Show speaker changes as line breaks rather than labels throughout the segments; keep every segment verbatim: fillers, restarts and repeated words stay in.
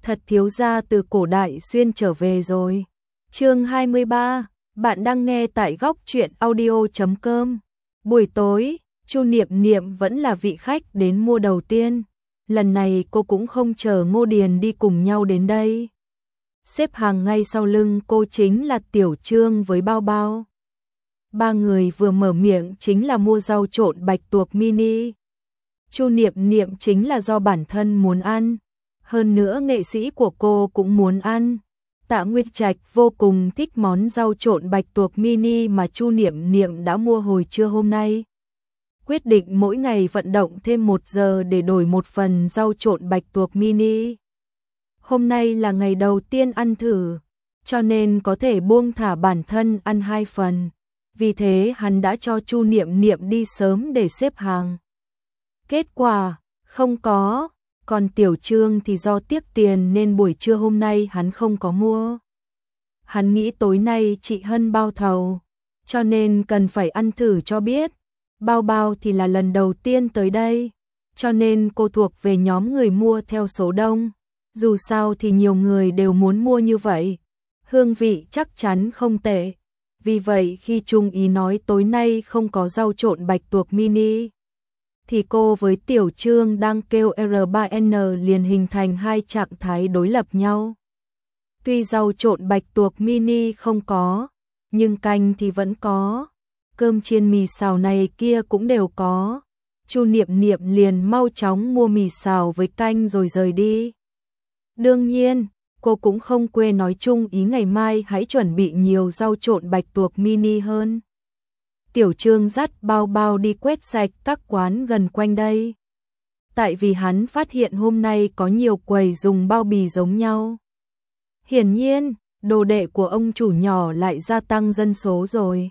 thật thiếu gia từ cổ đại xuyên trở về rồi. Chương hai mươi ba, bạn đang nghe tại góc truyện audio chấm com. Buổi tối, Chu Niệm Niệm vẫn là vị khách đến mua đầu tiên. Lần này cô cũng không chờ Ngô Điền đi cùng nhau đến đây. Xếp hàng ngay sau lưng cô chính là Tiểu Trương với Bao Bao. Ba người vừa mở miệng chính là mua rau trộn bạch tuộc mini. Chu Niệm Niệm chính là do bản thân muốn ăn, hơn nữa nghệ sĩ của cô cũng muốn ăn. Tạ Nguyệt Trạch vô cùng thích món rau trộn bạch tuộc mini mà Chu Niệm Niệm đã mua hồi trưa hôm nay. Quyết định mỗi ngày vận động thêm một giờ để đổi một phần rau trộn bạch tuộc mini. Hôm nay là ngày đầu tiên ăn thử, cho nên có thể buông thả bản thân ăn hai phần. Vì thế hắn đã cho Chu Niệm Niệm đi sớm để xếp hàng. Kết quả, không có, còn Tiểu Trương thì do tiếc tiền nên buổi trưa hôm nay hắn không có mua. Hắn nghĩ tối nay chị Hân bao thầu, cho nên cần phải ăn thử cho biết. Bao Bao thì là lần đầu tiên tới đây, cho nên cô thuộc về nhóm người mua theo số đông. Dù sao thì nhiều người đều muốn mua như vậy, hương vị chắc chắn không tệ. Vì vậy khi Trung Ý nói tối nay không có rau trộn bạch tuộc mini, thì cô với Tiểu Trương đang kêu R ba N liền hình thành hai trạng thái đối lập nhau. Tuy rau trộn bạch tuộc mini không có, nhưng canh thì vẫn có. Cơm chiên mì xào này kia cũng đều có. Chu Niệm Niệm liền mau chóng mua mì xào với canh rồi rời đi. Đương nhiên, cô cũng không quên nói Trung Ý ngày mai hãy chuẩn bị nhiều rau trộn bạch tuộc mini hơn. Tiểu Trương dắt Bao Bao đi quét sạch các quán gần quanh đây. Tại vì hắn phát hiện hôm nay có nhiều quầy dùng bao bì giống nhau. Hiển nhiên, đồ đệ của ông chủ nhỏ lại gia tăng dân số rồi.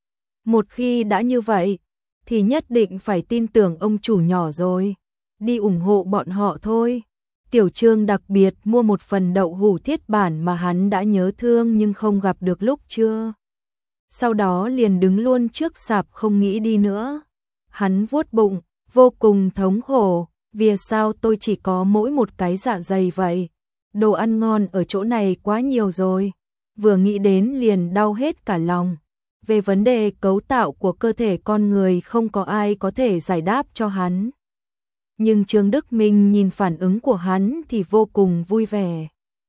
Một khi đã như vậy, thì nhất định phải tin tưởng ông chủ nhỏ rồi. Đi ủng hộ bọn họ thôi. Tiểu Trương đặc biệt mua một phần đậu hũ thiết bản mà hắn đã nhớ thương nhưng không gặp được lúc trưa. Sau đó liền đứng luôn trước sạp không nghĩ đi nữa. Hắn vuốt bụng, vô cùng thống khổ. Vì sao tôi chỉ có mỗi một cái dạ dày vậy? Đồ ăn ngon ở chỗ này quá nhiều rồi. Vừa nghĩ đến liền đau hết cả lòng. Về vấn đề cấu tạo của cơ thể con người không có ai có thể giải đáp cho hắn. Nhưng Trương Đức Minh nhìn phản ứng của hắn thì vô cùng vui vẻ.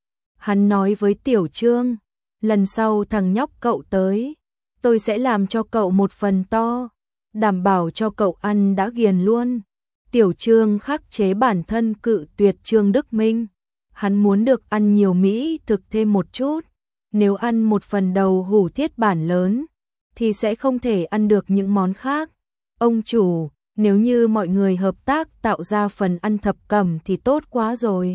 Hắn nói với Tiểu Trương, lần sau thằng nhóc cậu tới, tôi sẽ làm cho cậu một phần to, đảm bảo cho cậu ăn đã ghiền luôn. Tiểu Trương khắc chế bản thân cự tuyệt Trương Đức Minh. Hắn muốn được ăn nhiều mỹ thực thêm một chút. Nếu ăn một phần đầu hũ thiết bản lớn, thì sẽ không thể ăn được những món khác. Ông chủ, nếu như mọi người hợp tác tạo ra phần ăn thập cẩm thì tốt quá rồi.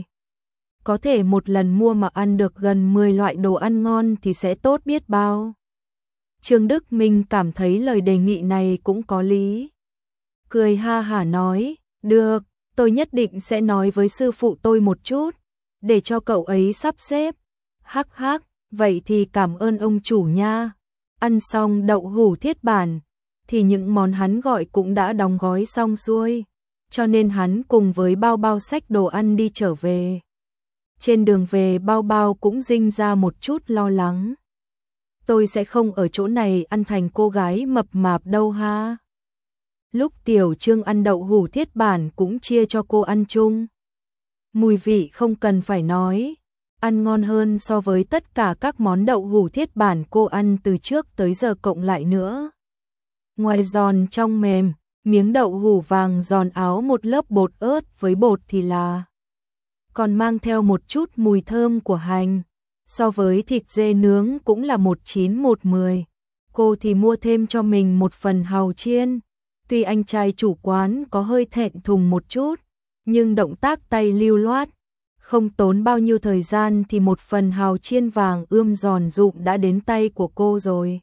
Có thể một lần mua mà ăn được gần mười loại đồ ăn ngon thì sẽ tốt biết bao. Trương Đức Minh cảm thấy lời đề nghị này cũng có lý. Cười ha hả nói, được, tôi nhất định sẽ nói với sư phụ tôi một chút, để cho cậu ấy sắp xếp. Hắc hắc, vậy thì cảm ơn ông chủ nha. Ăn xong đậu hũ thiết bản, thì những món hắn gọi cũng đã đóng gói xong xuôi, cho nên hắn cùng với Bao Bao xách đồ ăn đi trở về. Trên đường về Bao Bao cũng rinh ra một chút lo lắng. Tôi sẽ không ở chỗ này ăn thành cô gái mập mạp đâu ha. Lúc Tiểu Trương ăn đậu hũ thiết bản cũng chia cho cô ăn chung. Mùi vị không cần phải nói, ăn ngon hơn so với tất cả các món đậu hũ thiết bản cô ăn từ trước tới giờ cộng lại nữa. Ngoài giòn trong mềm, miếng đậu hũ vàng giòn áo một lớp bột ớt với bột thì là còn mang theo một chút mùi thơm của hành. So với thịt dê nướng cũng là một chín một mười. Cô thì mua thêm cho mình một phần hàu chiên. Tuy anh trai chủ quán có hơi thẹn thùng một chút, nhưng động tác tay lưu loát, không tốn bao nhiêu thời gian thì một phần hàu chiên vàng ươm giòn rụm đã đến tay của cô rồi.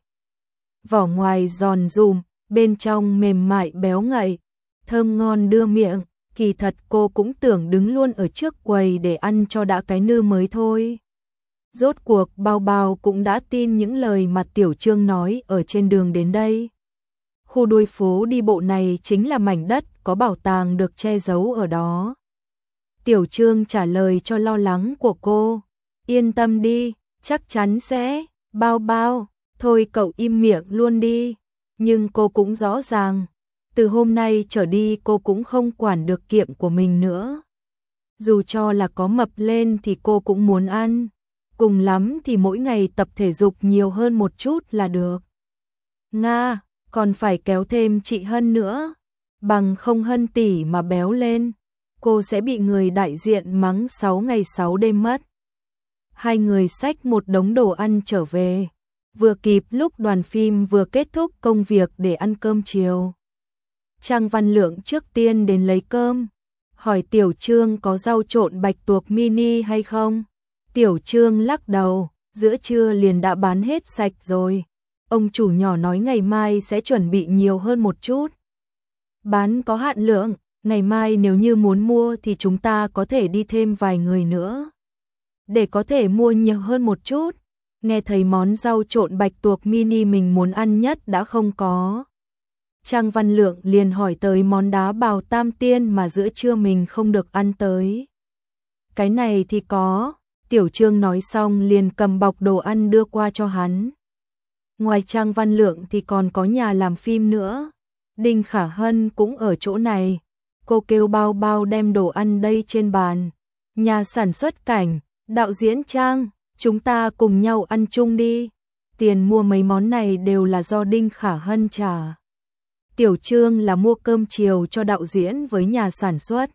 Vỏ ngoài giòn rụm, bên trong mềm mại béo ngậy, thơm ngon đưa miệng. Kỳ thật cô cũng tưởng đứng luôn ở trước quầy để ăn cho đã cái nư mới thôi. Rốt cuộc Bao Bao cũng đã tin những lời mà Tiểu Trương nói ở trên đường đến đây. Khu đuôi phố đi bộ này chính là mảnh đất có bảo tàng được che giấu ở đó. Tiểu Trương trả lời cho lo lắng của cô. Yên tâm đi, chắc chắn sẽ, bao bao, thôi cậu im miệng luôn đi. Nhưng cô cũng rõ ràng, từ hôm nay trở đi cô cũng không quản được kiệm của mình nữa. Dù cho là có mập lên thì cô cũng muốn ăn, cùng lắm thì mỗi ngày tập thể dục nhiều hơn một chút là được. Nga, còn phải kéo thêm chị Hân nữa, bằng không Hân tỷ mà béo lên, cô sẽ bị người đại diện mắng sáu ngày sáu đêm mất. Hai người xách một đống đồ ăn trở về, vừa kịp lúc đoàn phim vừa kết thúc công việc để ăn cơm chiều. Trang Văn Lượng trước tiên đến lấy cơm, hỏi Tiểu Trương có rau trộn bạch tuộc mini hay không. Tiểu Trương lắc đầu, giữa trưa liền đã bán hết sạch rồi. Ông chủ nhỏ nói ngày mai sẽ chuẩn bị nhiều hơn một chút. Bán có hạn lượng, ngày mai nếu như muốn mua thì chúng ta có thể đi thêm vài người nữa. Để có thể mua nhiều hơn một chút, nghe thấy món rau trộn bạch tuộc mini mình muốn ăn nhất đã không có. Trang Văn Lượng liền hỏi tới món đá bào tam tiên mà giữa trưa mình không được ăn tới. Cái này thì có, Tiểu Trương nói xong liền cầm bọc đồ ăn đưa qua cho hắn. Ngoài Trang Văn Lượng thì còn có nhà làm phim nữa. Đinh Khả Hân cũng ở chỗ này. Cô kêu bao bao đem đồ ăn đây trên bàn. Nhà sản xuất cảnh, đạo diễn Trang, chúng ta cùng nhau ăn chung đi. Tiền mua mấy món này đều là do Đinh Khả Hân trả. Tiểu Trương là mua cơm chiều cho đạo diễn với nhà sản xuất.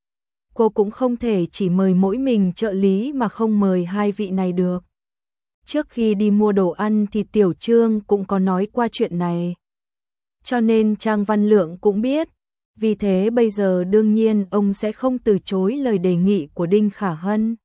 Cô cũng không thể chỉ mời mỗi mình trợ lý mà không mời hai vị này được. Trước khi đi mua đồ ăn thì Tiểu Trương cũng có nói qua chuyện này. Cho nên Trang Văn Lượng cũng biết. Vì thế bây giờ đương nhiên ông sẽ không từ chối lời đề nghị của Đinh Khả Hân.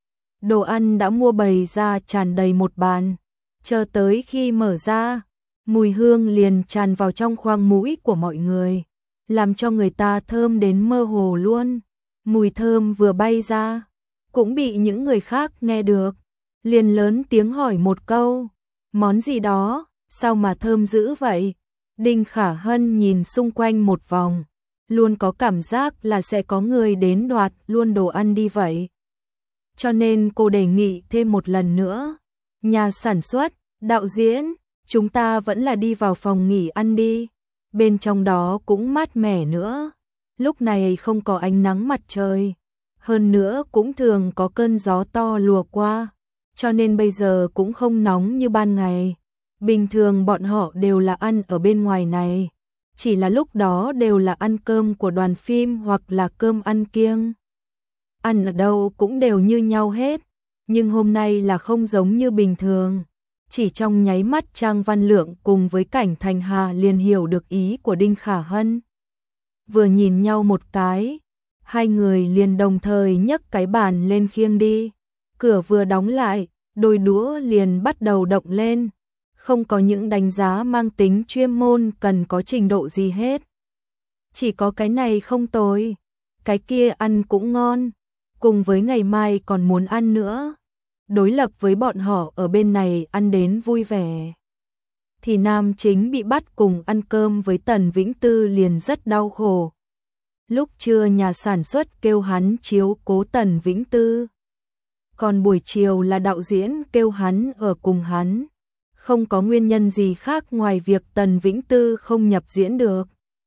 Đồ ăn đã mua bày ra tràn đầy một bàn. Chờ tới khi mở ra, mùi hương liền tràn vào trong khoang mũi của mọi người, làm cho người ta thơm đến mơ hồ luôn. Mùi thơm vừa bay ra, cũng bị những người khác nghe được, liền lớn tiếng hỏi một câu, món gì đó, sao mà thơm dữ vậy? Đinh Khả Hân nhìn xung quanh một vòng, luôn có cảm giác là sẽ có người đến đoạt luôn đồ ăn đi vậy. Cho nên cô đề nghị thêm một lần nữa, nhà sản xuất, đạo diễn, chúng ta vẫn là đi vào phòng nghỉ ăn đi, bên trong đó cũng mát mẻ nữa. Lúc này không có ánh nắng mặt trời, hơn nữa cũng thường có cơn gió to lùa qua, cho nên bây giờ cũng không nóng như ban ngày. Bình thường bọn họ đều là ăn ở bên ngoài này, chỉ là lúc đó đều là ăn cơm của đoàn phim hoặc là cơm ăn kiêng. Ăn ở đâu cũng đều như nhau hết, nhưng hôm nay là không giống như bình thường. Chỉ trong nháy mắt Trang Văn Lượng cùng với Cảnh Thành Hà liền hiểu được ý của Đinh Khả Hân. Vừa nhìn nhau một cái, hai người liền đồng thời nhấc cái bàn lên khiêng đi. Cửa vừa đóng lại, đôi đũa liền bắt đầu động lên. Không có những đánh giá mang tính chuyên môn cần có trình độ gì hết. Chỉ có cái này không tồi, cái kia ăn cũng ngon, cùng với ngày mai còn muốn ăn nữa. Đối lập với bọn họ ở bên này ăn đến vui vẻ, thì nam chính bị bắt cùng ăn cơm với Tần Vĩnh Tư liền rất đau khổ. Lúc trưa nhà sản xuất kêu hắn chiếu cố Tần Vĩnh Tư, còn buổi chiều là đạo diễn kêu hắn ở cùng hắn. Không có nguyên nhân gì khác ngoài việc Tần Vĩnh Tư không nhập diễn được.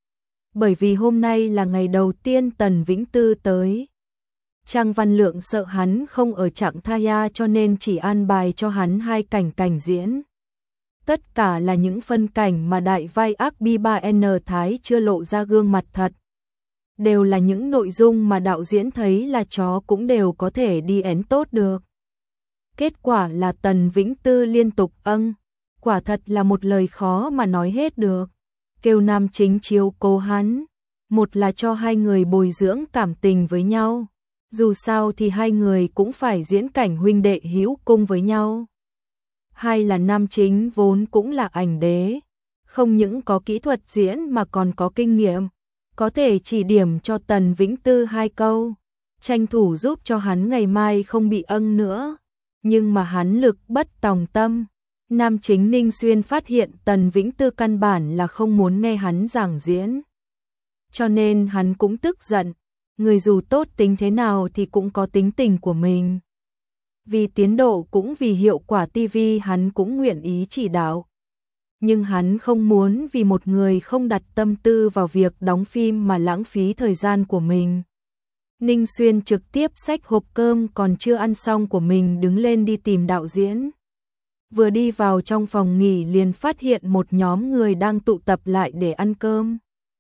Bởi vì hôm nay là ngày đầu tiên Tần Vĩnh Tư tới. Trang Văn Lượng sợ hắn không ở trạng thái cho nên chỉ an bài cho hắn hai cảnh cảnh diễn. Tất cả là những phân cảnh mà đại vai ác Bi ba N Thái chưa lộ ra gương mặt thật. Đều là những nội dung mà đạo diễn thấy là chó cũng đều có thể đi én tốt được. Kết quả là Tần Vĩnh Tư liên tục âng, quả thật là một lời khó mà nói hết được. Kêu nam chính chiếu cố hắn, một là cho hai người bồi dưỡng cảm tình với nhau. Dù sao thì hai người cũng phải diễn cảnh huynh đệ hữu cung với nhau. Hai là nam chính vốn cũng là ảnh đế, không những có kỹ thuật diễn mà còn có kinh nghiệm, có thể chỉ điểm cho Tần Vĩnh Tư hai câu, tranh thủ giúp cho hắn ngày mai không bị âng nữa. Nhưng mà hắn lực bất tòng tâm, nam chính Ninh Xuyên phát hiện Tần Vĩnh Tư căn bản là không muốn nghe hắn giảng diễn. Cho nên hắn cũng tức giận, người dù tốt tính thế nào thì cũng có tính tình của mình. Vì tiến độ cũng vì hiệu quả ti vi hắn cũng nguyện ý chỉ đạo. Nhưng hắn không muốn vì một người không đặt tâm tư vào việc đóng phim mà lãng phí thời gian của mình. Ninh Xuyên trực tiếp xách hộp cơm còn chưa ăn xong của mình đứng lên đi tìm đạo diễn. Vừa đi vào trong phòng nghỉ liền phát hiện một nhóm người đang tụ tập lại để ăn cơm.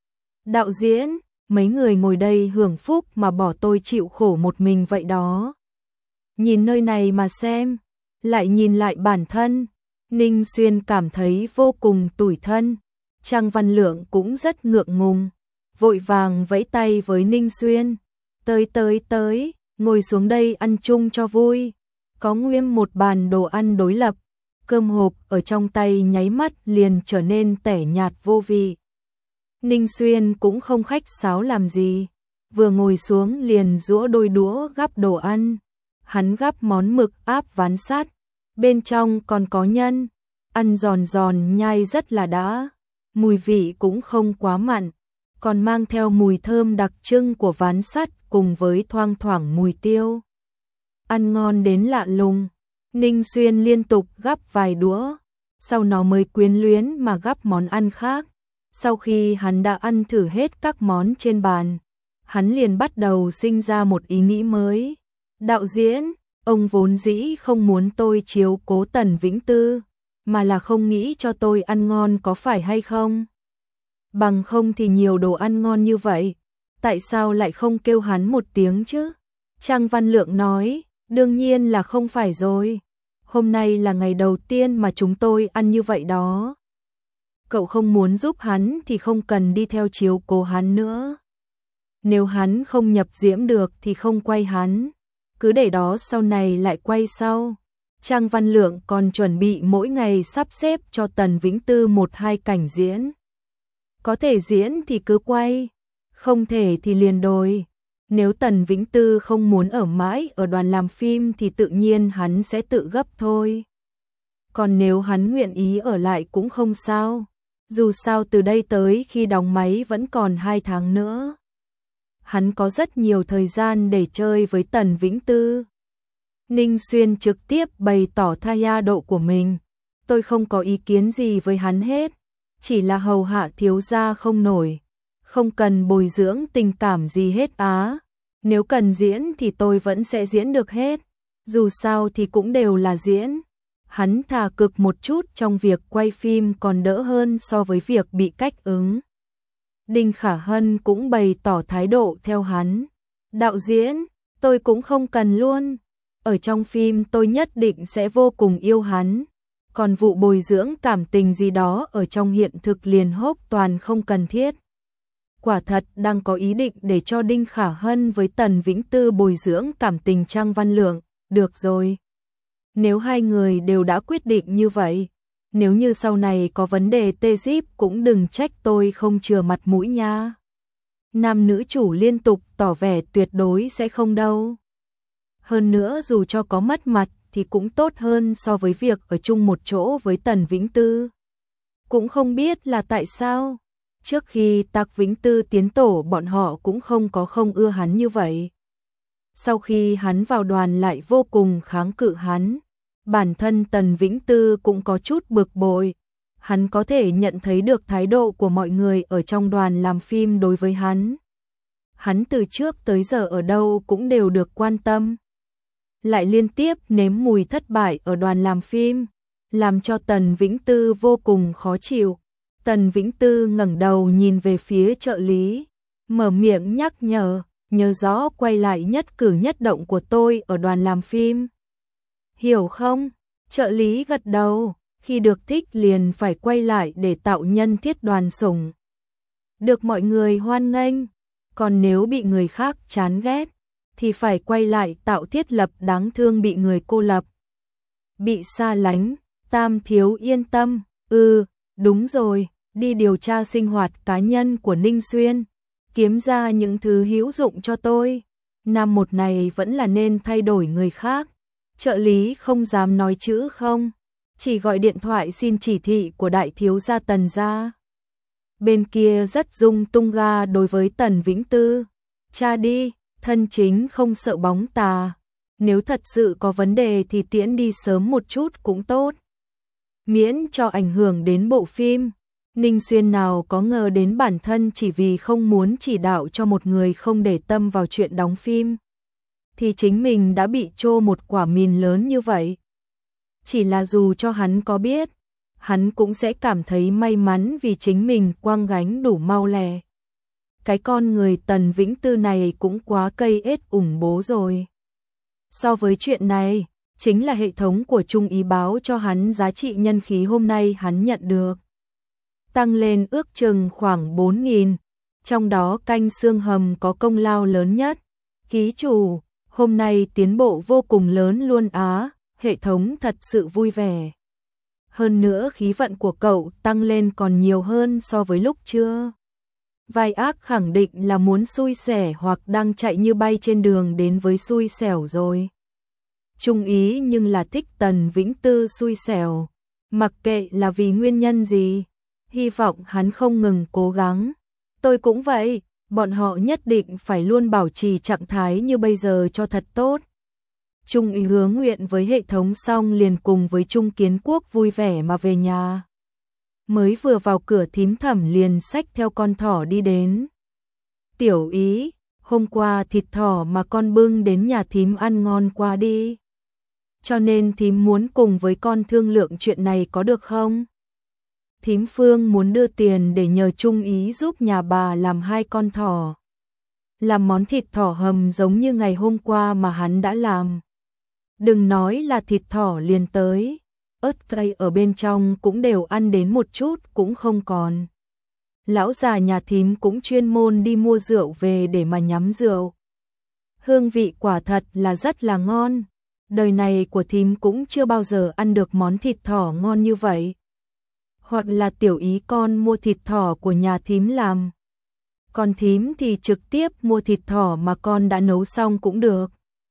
Đạo diễn, mấy người ngồi đây hưởng phúc mà bỏ tôi chịu khổ một mình vậy đó. Nhìn nơi này mà xem, lại nhìn lại bản thân, Ninh Xuyên cảm thấy vô cùng tủi thân. Trang Văn Lượng cũng rất ngượng ngùng, vội vàng vẫy tay với Ninh Xuyên. Tới tới tới, ngồi xuống đây ăn chung cho vui. Có nguyên một bàn đồ ăn đối lập, cơm hộp ở trong tay nháy mắt liền trở nên tẻ nhạt vô vị. Ninh Xuyên cũng không khách sáo làm gì, vừa ngồi xuống liền giũa đôi đũa gắp đồ ăn. Hắn gắp món mực áp ván sắt, bên trong còn có nhân, ăn giòn giòn nhai rất là đã, mùi vị cũng không quá mặn, còn mang theo mùi thơm đặc trưng của ván sắt cùng với thoang thoảng mùi tiêu. Ăn ngon đến lạ lùng, Ninh Xuyên liên tục gắp vài đũa, sau nó mới quyến luyến mà gắp món ăn khác. Sau khi hắn đã ăn thử hết các món trên bàn, hắn liền bắt đầu sinh ra một ý nghĩ mới. Đạo diễn, ông vốn dĩ không muốn tôi chiếu cố Tần Vĩnh Tư, mà là không nghĩ cho tôi ăn ngon có phải hay không? Bằng không thì nhiều đồ ăn ngon như vậy, tại sao lại không kêu hắn một tiếng chứ? Trang Văn Lượng nói, đương nhiên là không phải rồi. Hôm nay là ngày đầu tiên mà chúng tôi ăn như vậy đó. Cậu không muốn giúp hắn thì không cần đi theo chiếu cố hắn nữa. Nếu hắn không nhập diễm được thì không quay hắn, cứ để đó sau này lại quay sau. Trang Văn Lượng còn chuẩn bị mỗi ngày sắp xếp cho Tần Vĩnh Tư một hai cảnh diễn. Có thể diễn thì cứ quay, không thể thì liền đổi. Nếu Tần Vĩnh Tư không muốn ở mãi ở đoàn làm phim thì tự nhiên hắn sẽ tự gấp thôi. Còn nếu hắn nguyện ý ở lại cũng không sao, dù sao từ đây tới khi đóng máy vẫn còn hai tháng nữa. Hắn có rất nhiều thời gian để chơi với Tần Vĩnh Tư. Ninh Xuyên trực tiếp bày tỏ thái độ của mình. Tôi không có ý kiến gì với hắn hết, chỉ là hầu hạ thiếu gia không nổi, không cần bồi dưỡng tình cảm gì hết á. Nếu cần diễn thì tôi vẫn sẽ diễn được hết, dù sao thì cũng đều là diễn. Hắn thà cực một chút trong việc quay phim còn đỡ hơn so với việc bị cách ứng. Đinh Khả Hân cũng bày tỏ thái độ theo hắn. Đạo diễn, tôi cũng không cần luôn. Ở trong phim tôi nhất định sẽ vô cùng yêu hắn. Còn vụ bồi dưỡng cảm tình gì đó ở trong hiện thực liền hốc toàn không cần thiết. Quả thật đang có ý định để cho Đinh Khả Hân với Tần Vĩnh Tư bồi dưỡng cảm tình Trang Văn Lượng. Được rồi. Nếu hai người đều đã quyết định như vậy, nếu như sau này có vấn đề tê díp cũng đừng trách tôi không chừa mặt mũi nha. Nam nữ chủ liên tục tỏ vẻ tuyệt đối sẽ không đâu. Hơn nữa dù cho có mất mặt thì cũng tốt hơn so với việc ở chung một chỗ với Tần Vĩnh Tư. Cũng không biết là tại sao, trước khi Tạc Vĩnh Tư tiến tổ bọn họ cũng không có không ưa hắn như vậy. Sau khi hắn vào đoàn lại vô cùng kháng cự hắn. Bản thân Tần Vĩnh Tư cũng có chút bực bội. Hắn có thể nhận thấy được thái độ của mọi người ở trong đoàn làm phim đối với hắn. Hắn từ trước tới giờ ở đâu cũng đều được quan tâm. Lại liên tiếp nếm mùi thất bại ở đoàn làm phim, làm cho Tần Vĩnh Tư vô cùng khó chịu. Tần Vĩnh Tư ngẩng đầu nhìn về phía trợ lý, mở miệng nhắc nhở, nhớ rõ quay lại nhất cử nhất động của tôi ở đoàn làm phim. Hiểu không? Trợ lý gật đầu, khi được thích liền phải quay lại để tạo nhân thiết đoàn sủng. Được mọi người hoan nghênh, còn nếu bị người khác chán ghét, thì phải quay lại tạo thiết lập đáng thương bị người cô lập. Bị xa lánh, Tam thiếu yên tâm, ừ, đúng rồi, đi điều tra sinh hoạt cá nhân của Ninh Xuyên, kiếm ra những thứ hữu dụng cho tôi. Năm một này vẫn là nên thay đổi người khác. Trợ lý không dám nói chữ không, chỉ gọi điện thoại xin chỉ thị của đại thiếu gia Tần gia. Bên kia rất dung tung ga đối với Tần Vĩnh Tư. Cha đi, thân chính không sợ bóng tà. Nếu thật sự có vấn đề thì tiễn đi sớm một chút cũng tốt. Miễn cho ảnh hưởng đến bộ phim. Ninh Xuyên nào có ngờ đến bản thân chỉ vì không muốn chỉ đạo cho một người không để tâm vào chuyện đóng phim, thì chính mình đã bị trô một quả mìn lớn như vậy. Chỉ là dù cho hắn có biết, hắn cũng sẽ cảm thấy may mắn vì chính mình quăng gánh đủ mau lẹ. Cái con người Tần Vĩnh Tư này cũng quá cây ết ủng bố rồi. So với chuyện này, chính là hệ thống của Trung Ý báo cho hắn giá trị nhân khí hôm nay hắn nhận được. Tăng lên ước chừng khoảng bốn nghìn, trong đó canh xương hầm có công lao lớn nhất. Ký chủ, hôm nay tiến bộ vô cùng lớn luôn á, hệ thống thật sự vui vẻ. Hơn nữa khí vận của cậu tăng lên còn nhiều hơn so với lúc chưa. Vai ác khẳng định là muốn xui xẻ hoặc đang chạy như bay trên đường đến với xui xẻo rồi. Trung Ý nhưng là thích Tần Vĩnh Tư xui xẻo, mặc kệ là vì nguyên nhân gì, hy vọng hắn không ngừng cố gắng. Tôi cũng vậy, bọn họ nhất định phải luôn bảo trì trạng thái như bây giờ cho thật tốt. Trung Ý hứa nguyện với hệ thống xong liền cùng với Trung Kiến Quốc vui vẻ mà về nhà. Mới vừa vào cửa Thím Thẩm liền xách theo con thỏ đi đến. Tiểu Ý, hôm qua thịt thỏ mà con bưng đến nhà thím ăn ngon quá đi. Cho nên thím muốn cùng với con thương lượng chuyện này có được không? Thím Phương muốn đưa tiền để nhờ Trung Ý giúp nhà bà làm hai con thỏ. Làm món thịt thỏ hầm giống như ngày hôm qua mà hắn đã làm. Đừng nói là thịt thỏ liền tới, ớt cay ở bên trong cũng đều ăn đến một chút cũng không còn. Lão già nhà thím cũng chuyên môn đi mua rượu về để mà nhắm rượu. Hương vị quả thật là rất là ngon. Đời này của thím cũng chưa bao giờ ăn được món thịt thỏ ngon như vậy. Hoặc là Tiểu Ý con mua thịt thỏ của nhà thím làm. Còn thím thì trực tiếp mua thịt thỏ mà con đã nấu xong cũng được.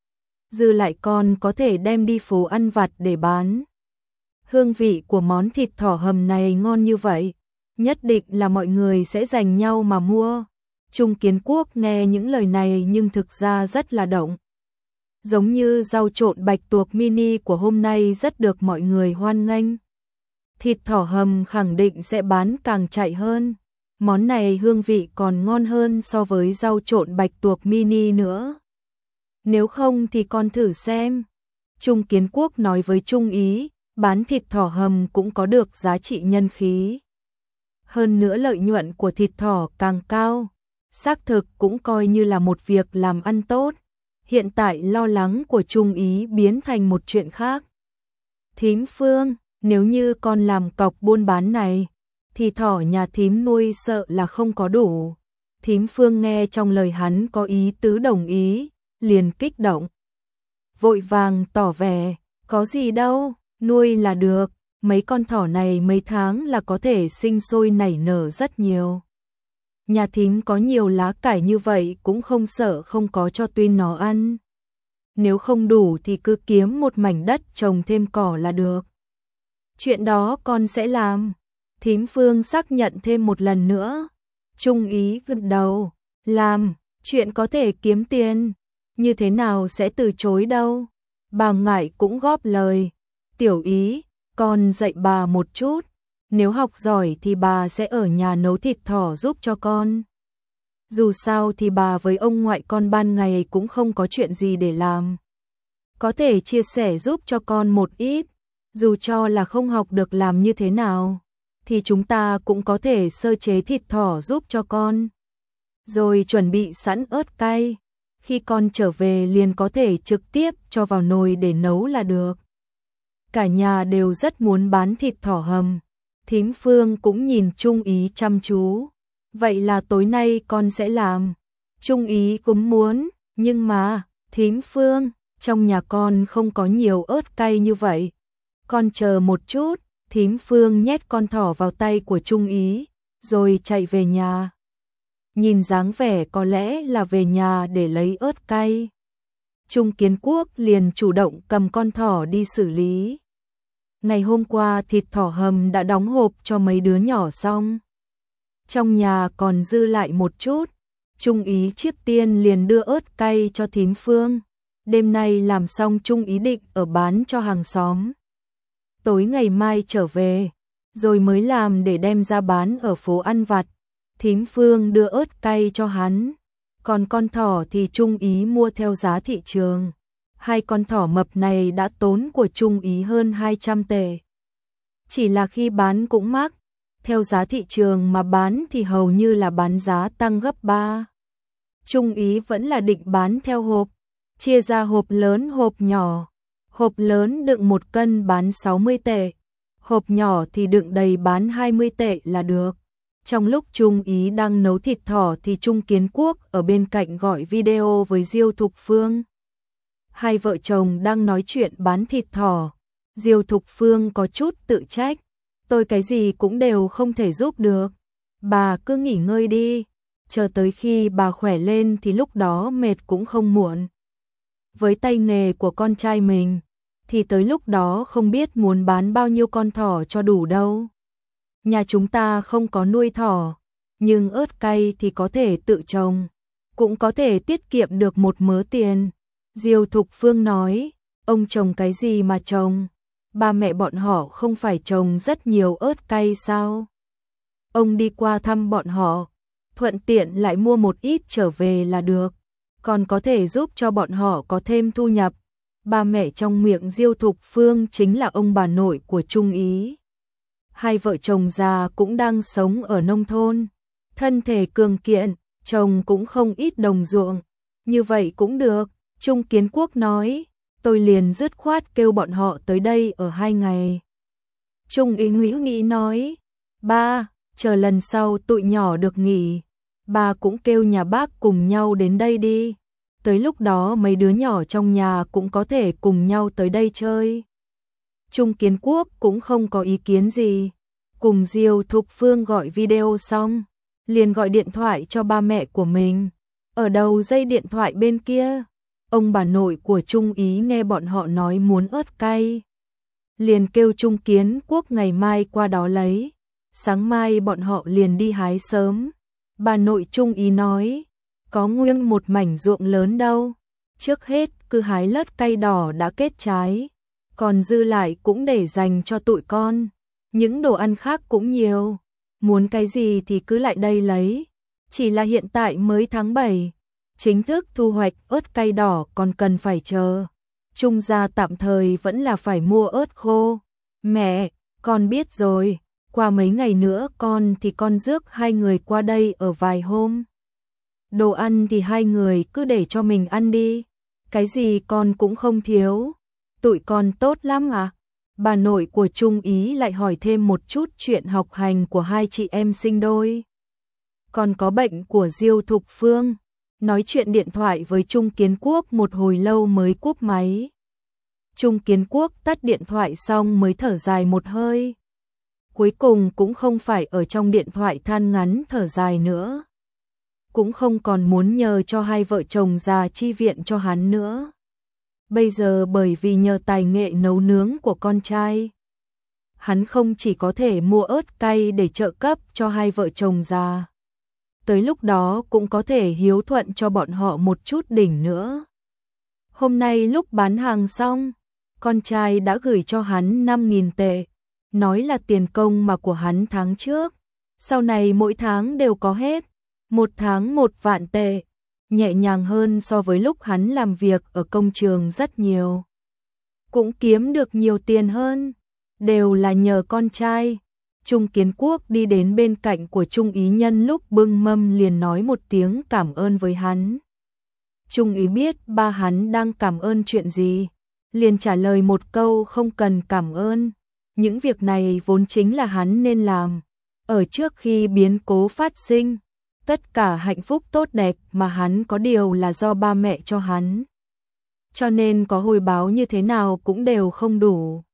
Dư lại con có thể đem đi phố ăn vặt để bán. Hương vị của món thịt thỏ hầm này ngon như vậy, nhất định là mọi người sẽ giành nhau mà mua. Trung Kiến Quốc nghe những lời này nhưng thực ra rất là động. Giống như rau trộn bạch tuộc mini của hôm nay rất được mọi người hoan nghênh. Thịt thỏ hầm khẳng định sẽ bán càng chạy hơn. Món này hương vị còn ngon hơn so với rau trộn bạch tuộc mini nữa. Nếu không thì con thử xem. Trung Kiến Quốc nói với Trung Ý, bán thịt thỏ hầm cũng có được giá trị nhân khí. Hơn nữa lợi nhuận của thịt thỏ càng cao. Xác thực cũng coi như là một việc làm ăn tốt. Hiện tại lo lắng của Trung Ý biến thành một chuyện khác. Thím Phương, nếu như con làm cọc buôn bán này, thì thỏ nhà thím nuôi sợ là không có đủ. Thím Phương nghe trong lời hắn có ý tứ đồng ý, liền kích động. Vội vàng tỏ vẻ, có gì đâu, nuôi là được, mấy con thỏ này mấy tháng là có thể sinh sôi nảy nở rất nhiều. Nhà thím có nhiều lá cải như vậy cũng không sợ không có cho Tuyên nó ăn. Nếu không đủ thì cứ kiếm một mảnh đất trồng thêm cỏ là được. Chuyện đó con sẽ làm. Thím Phương xác nhận thêm một lần nữa. Trung Ý gật đầu, làm, chuyện có thể kiếm tiền, như thế nào sẽ từ chối đâu. Bà ngại cũng góp lời, Tiểu Ý, con dạy bà một chút, nếu học giỏi thì bà sẽ ở nhà nấu thịt thỏ giúp cho con. Dù sao thì bà với ông ngoại con ban ngày cũng không có chuyện gì để làm. Có thể chia sẻ giúp cho con một ít, dù cho là không học được làm như thế nào, thì chúng ta cũng có thể sơ chế thịt thỏ giúp cho con. Rồi chuẩn bị sẵn ớt cay, khi con trở về liền có thể trực tiếp cho vào nồi để nấu là được. Cả nhà đều rất muốn bán thịt thỏ hầm. Thím Phương cũng nhìn Trung Ý chăm chú. Vậy là tối nay con sẽ làm. Trung Ý cũng muốn, nhưng mà, thím Phương, trong nhà con không có nhiều ớt cay như vậy. Con chờ một chút, thím Phương nhét con thỏ vào tay của Trung Ý, rồi chạy về nhà. Nhìn dáng vẻ có lẽ là về nhà để lấy ớt cay. Trung Kiến Quốc liền chủ động cầm con thỏ đi xử lý. Ngày hôm qua thịt thỏ hầm đã đóng hộp cho mấy đứa nhỏ xong. Trong nhà còn dư lại một chút, Trung Ý trước tiên liền đưa ớt cay cho thím Phương. Đêm nay làm xong Trung Ý định ở bán cho hàng xóm. Tối ngày mai trở về, rồi mới làm để đem ra bán ở phố ăn vặt. Thím Phương đưa ớt cay cho hắn, còn con thỏ thì Trung Ý mua theo giá thị trường. Hai con thỏ mập này đã tốn của Trung Ý hơn hai trăm tệ. Chỉ là khi bán cũng mắc, theo giá thị trường mà bán thì hầu như là bán giá tăng gấp ba. Trung Ý vẫn là định bán theo hộp, chia ra hộp lớn hộp nhỏ. Hộp lớn đựng một cân bán sáu mươi tệ, hộp nhỏ thì đựng đầy bán hai mươi tệ là được. Trong lúc Trung Ý đang nấu thịt thỏ thì Trung Kiến Quốc ở bên cạnh gọi video với Diêu Thục Phương. Hai vợ chồng đang nói chuyện bán thịt thỏ. Diêu Thục Phương có chút tự trách. Tôi cái gì cũng đều không thể giúp được. Bà cứ nghỉ ngơi đi. Chờ tới khi bà khỏe lên thì lúc đó mệt cũng không muộn. Với tay nghề của con trai mình, thì tới lúc đó không biết muốn bán bao nhiêu con thỏ cho đủ đâu. Nhà chúng ta không có nuôi thỏ, nhưng ớt cay thì có thể tự trồng, cũng có thể tiết kiệm được một mớ tiền. Diêu Thục Phương nói, ông trồng cái gì mà trồng? Ba mẹ bọn họ không phải trồng rất nhiều ớt cay sao? Ông đi qua thăm bọn họ, thuận tiện lại mua một ít trở về là được, còn có thể giúp cho bọn họ có thêm thu nhập. Ba mẹ trong miệng Diêu Thục Phương chính là ông bà nội của Trung Ý. Hai vợ chồng già cũng đang sống ở nông thôn, thân thể cường kiện, chồng cũng không ít đồng ruộng. Như vậy cũng được, Trung Kiến Quốc nói, tôi liền dứt khoát kêu bọn họ tới đây ở hai ngày. Trung Ý nghĩ nghĩ nói, ba, chờ lần sau tụi nhỏ được nghỉ, ba cũng kêu nhà bác cùng nhau đến đây đi. Tới lúc đó mấy đứa nhỏ trong nhà cũng có thể cùng nhau tới đây chơi. Trung Kiến Quốc cũng không có ý kiến gì. Cùng Diêu Thục Phương gọi video xong, liền gọi điện thoại cho ba mẹ của mình. Ở đầu dây điện thoại bên kia, ông bà nội của Trung Ý nghe bọn họ nói muốn ớt cay. Liền kêu Trung Kiến Quốc ngày mai qua đó lấy. Sáng mai bọn họ liền đi hái sớm. Bà nội Trung Ý nói, có nguyên một mảnh ruộng lớn đâu. Trước hết cứ hái lất cay đỏ đã kết trái, còn dư lại cũng để dành cho tụi con. Những đồ ăn khác cũng nhiều, muốn cái gì thì cứ lại đây lấy. Chỉ là hiện tại mới tháng bảy, chính thức thu hoạch ớt cay đỏ còn cần phải chờ. Trung gia tạm thời vẫn là phải mua ớt khô. Mẹ, con biết rồi, qua mấy ngày nữa con thì con rước hai người qua đây ở vài hôm. Đồ ăn thì hai người cứ để cho mình ăn đi, cái gì con cũng không thiếu. Tụi con tốt lắm à? Bà nội của Trung Ý lại hỏi thêm một chút chuyện học hành của hai chị em sinh đôi. Còn có bệnh của Diêu Thục Phương. Nói chuyện điện thoại với Trung Kiến Quốc một hồi lâu mới cúp máy. Trung Kiến Quốc tắt điện thoại xong mới thở dài một hơi. Cuối cùng cũng không phải ở trong điện thoại than ngắn thở dài nữa. Cũng không còn muốn nhờ cho hai vợ chồng già chi viện cho hắn nữa. Bây giờ bởi vì nhờ tài nghệ nấu nướng của con trai, hắn không chỉ có thể mua ớt cay để trợ cấp cho hai vợ chồng già, tới lúc đó cũng có thể hiếu thuận cho bọn họ một chút đỉnh nữa. Hôm nay lúc bán hàng xong, con trai đã gửi cho hắn năm nghìn tệ, nói là tiền công mà của hắn tháng trước, sau này mỗi tháng đều có hết, một tháng một vạn tệ. Nhẹ nhàng hơn so với lúc hắn làm việc ở công trường rất nhiều. Cũng kiếm được nhiều tiền hơn, đều là nhờ con trai. Trung Kiến Quốc đi đến bên cạnh của Trung Ý nhân lúc bưng mâm liền nói một tiếng cảm ơn với hắn. Trung Ý biết ba hắn đang cảm ơn chuyện gì, liền trả lời một câu không cần cảm ơn. Những việc này vốn chính là hắn nên làm. Ở trước khi biến cố phát sinh, tất cả hạnh phúc tốt đẹp mà hắn có đều là do ba mẹ cho hắn. Cho nên có hồi báo như thế nào cũng đều không đủ.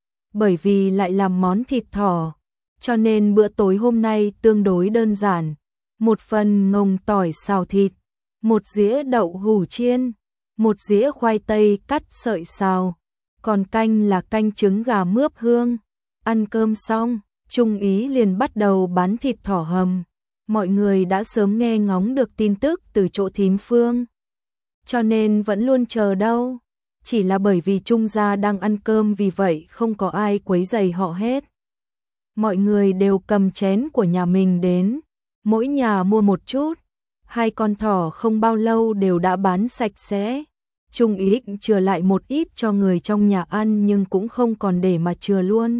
Bởi vì lại làm món thịt thỏ, cho nên bữa tối hôm nay tương đối đơn giản. Một phần ngồng tỏi xào thịt, một dĩa đậu hủ chiên, một dĩa khoai tây cắt sợi xào, còn canh là canh trứng gà mướp hương. Ăn cơm xong, Trung Ý liền bắt đầu bán thịt thỏ hầm. mọi người đã sớm nghe ngóng được tin tức từ chỗ thím Phương, cho nên vẫn luôn chờ đâu. Chỉ là bởi vì Trung gia đang ăn cơm vì vậy không có ai quấy rầy họ hết. Mọi người đều cầm chén của nhà mình đến, mỗi nhà mua một chút. Hai con thỏ không bao lâu đều đã bán sạch sẽ. Trung ý chừa lại một ít cho người trong nhà ăn nhưng cũng không còn để mà chừa luôn.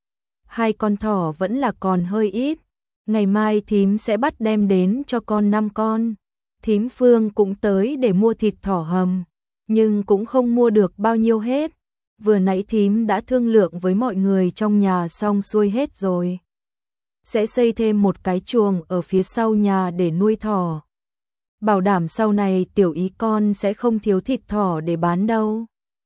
Hai con thỏ vẫn là còn hơi ít. Ngày mai thím sẽ bắt đem đến cho con năm con. Thím Phương cũng tới để mua thịt thỏ hầm, nhưng cũng không mua được bao nhiêu hết. Vừa nãy thím đã thương lượng với mọi người trong nhà xong xuôi hết rồi. Sẽ xây thêm một cái chuồng ở phía sau nhà để nuôi thỏ. Bảo đảm sau này tiểu ý con sẽ không thiếu thịt thỏ để bán đâu.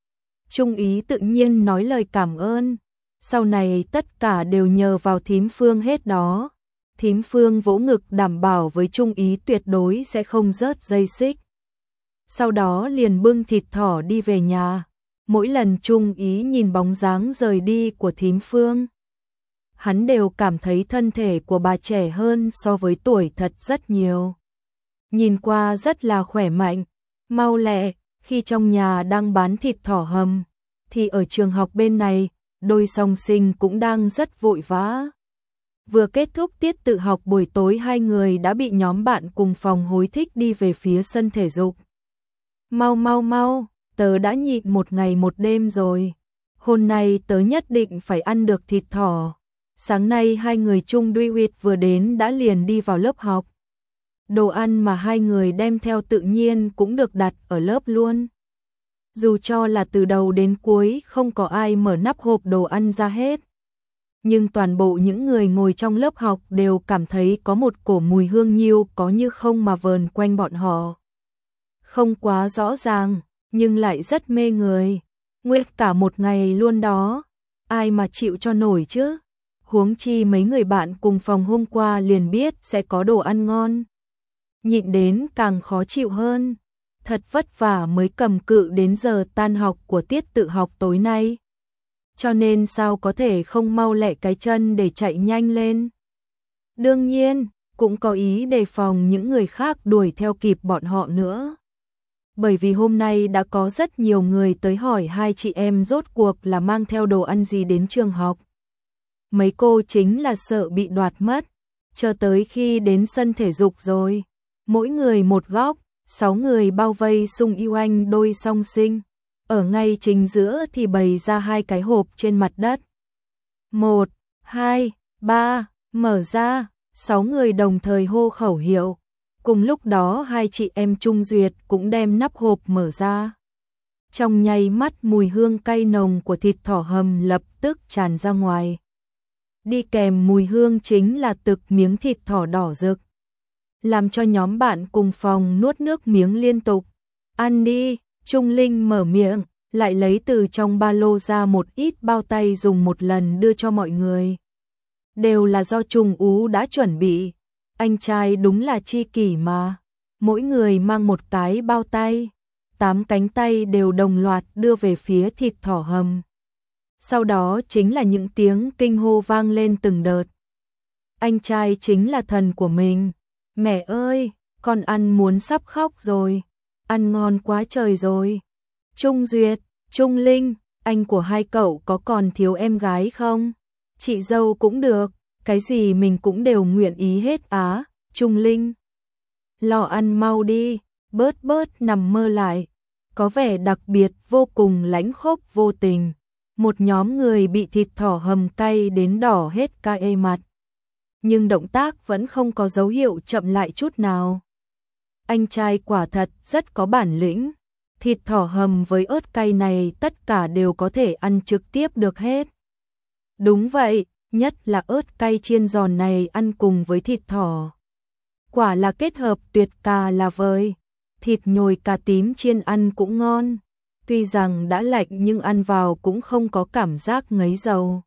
Trung ý tự nhiên nói lời cảm ơn. Sau này tất cả đều nhờ vào thím Phương hết đó. Thím Phương vỗ ngực đảm bảo với Trung ý tuyệt đối sẽ không rớt dây xích. Sau đó liền bưng thịt thỏ đi về nhà. Mỗi lần Trung ý nhìn bóng dáng rời đi của thím Phương, hắn đều cảm thấy thân thể của bà trẻ hơn so với tuổi thật rất nhiều. Nhìn qua rất là khỏe mạnh, mau lẹ. Khi trong nhà đang bán thịt thỏ hầm, thì ở trường học bên này, đôi song sinh cũng đang rất vội vã. Vừa kết thúc tiết tự học buổi tối, hai người đã bị nhóm bạn cùng phòng hối thúc đi về phía sân thể dục. Mau mau mau, tớ đã nhịn một ngày một đêm rồi. Hôm nay tớ nhất định phải ăn được thịt thỏ. Sáng nay hai người Trung Duy Huyệt vừa đến đã liền đi vào lớp học. Đồ ăn mà hai người đem theo tự nhiên cũng được đặt ở lớp luôn. Dù cho là từ đầu đến cuối không có ai mở nắp hộp đồ ăn ra hết, nhưng toàn bộ những người ngồi trong lớp học đều cảm thấy có một cổ mùi hương nhiêu có như không mà vờn quanh bọn họ. Không quá rõ ràng, nhưng lại rất mê người. Nguyên cả một ngày luôn đó, ai mà chịu cho nổi chứ. Huống chi mấy người bạn cùng phòng hôm qua liền biết sẽ có đồ ăn ngon. Nhịn đến càng khó chịu hơn. Thật vất vả mới cầm cự đến giờ tan học của tiết tự học tối nay. Cho nên sao có thể không mau lẹ cái chân để chạy nhanh lên. Đương nhiên, cũng có ý đề phòng những người khác đuổi theo kịp bọn họ nữa. Bởi vì hôm nay đã có rất nhiều người tới hỏi hai chị em rốt cuộc là mang theo đồ ăn gì đến trường học. Mấy cô chính là sợ bị đoạt mất. Chờ tới khi đến sân thể dục rồi, mỗi người một góc, sáu người bao vây xung yêu anh đôi song sinh. Ở ngay chính giữa thì bày ra hai cái hộp trên mặt đất. Một, hai, ba, mở ra, sáu người đồng thời hô khẩu hiệu. Cùng lúc đó hai chị em Trung Duyệt cũng đem nắp hộp mở ra. Trong nháy mắt mùi hương cay nồng của thịt thỏ hầm lập tức tràn ra ngoài. Đi kèm mùi hương chính là từng miếng thịt thỏ đỏ rực, làm cho nhóm bạn cùng phòng nuốt nước miếng liên tục. Ăn đi, Trung Linh mở miệng, lại lấy từ trong ba lô ra một ít bao tay dùng một lần đưa cho mọi người. Đều là do Trung Ú đã chuẩn bị. Anh trai đúng là chi kỷ mà. Mỗi người mang một cái bao tay. Tám cánh tay đều đồng loạt đưa về phía thịt thỏ hầm. Sau đó chính là những tiếng kinh hô vang lên từng đợt. Anh trai chính là thần của mình. Mẹ ơi, con ăn muốn sắp khóc rồi. Ăn ngon quá trời rồi. Trung Duyệt, Trung Linh, anh của hai cậu có còn thiếu em gái không? Chị dâu cũng được, cái gì mình cũng đều nguyện ý hết á. Trung Linh, lo ăn mau đi, bớt bớt nằm mơ lại. Có vẻ đặc biệt vô cùng lãnh khốc vô tình. Một nhóm người bị thịt thỏ hầm cay đến đỏ hết cả ê mặt. Nhưng động tác vẫn không có dấu hiệu chậm lại chút nào. Anh trai quả thật rất có bản lĩnh. Thịt thỏ hầm với ớt cay này tất cả đều có thể ăn trực tiếp được hết. Đúng vậy, nhất là ớt cay chiên giòn này ăn cùng với thịt thỏ. Quả là kết hợp tuyệt cà là vời. Thịt nhồi cà tím chiên ăn cũng ngon. Tuy rằng đã lạnh nhưng ăn vào cũng không có cảm giác ngấy dầu.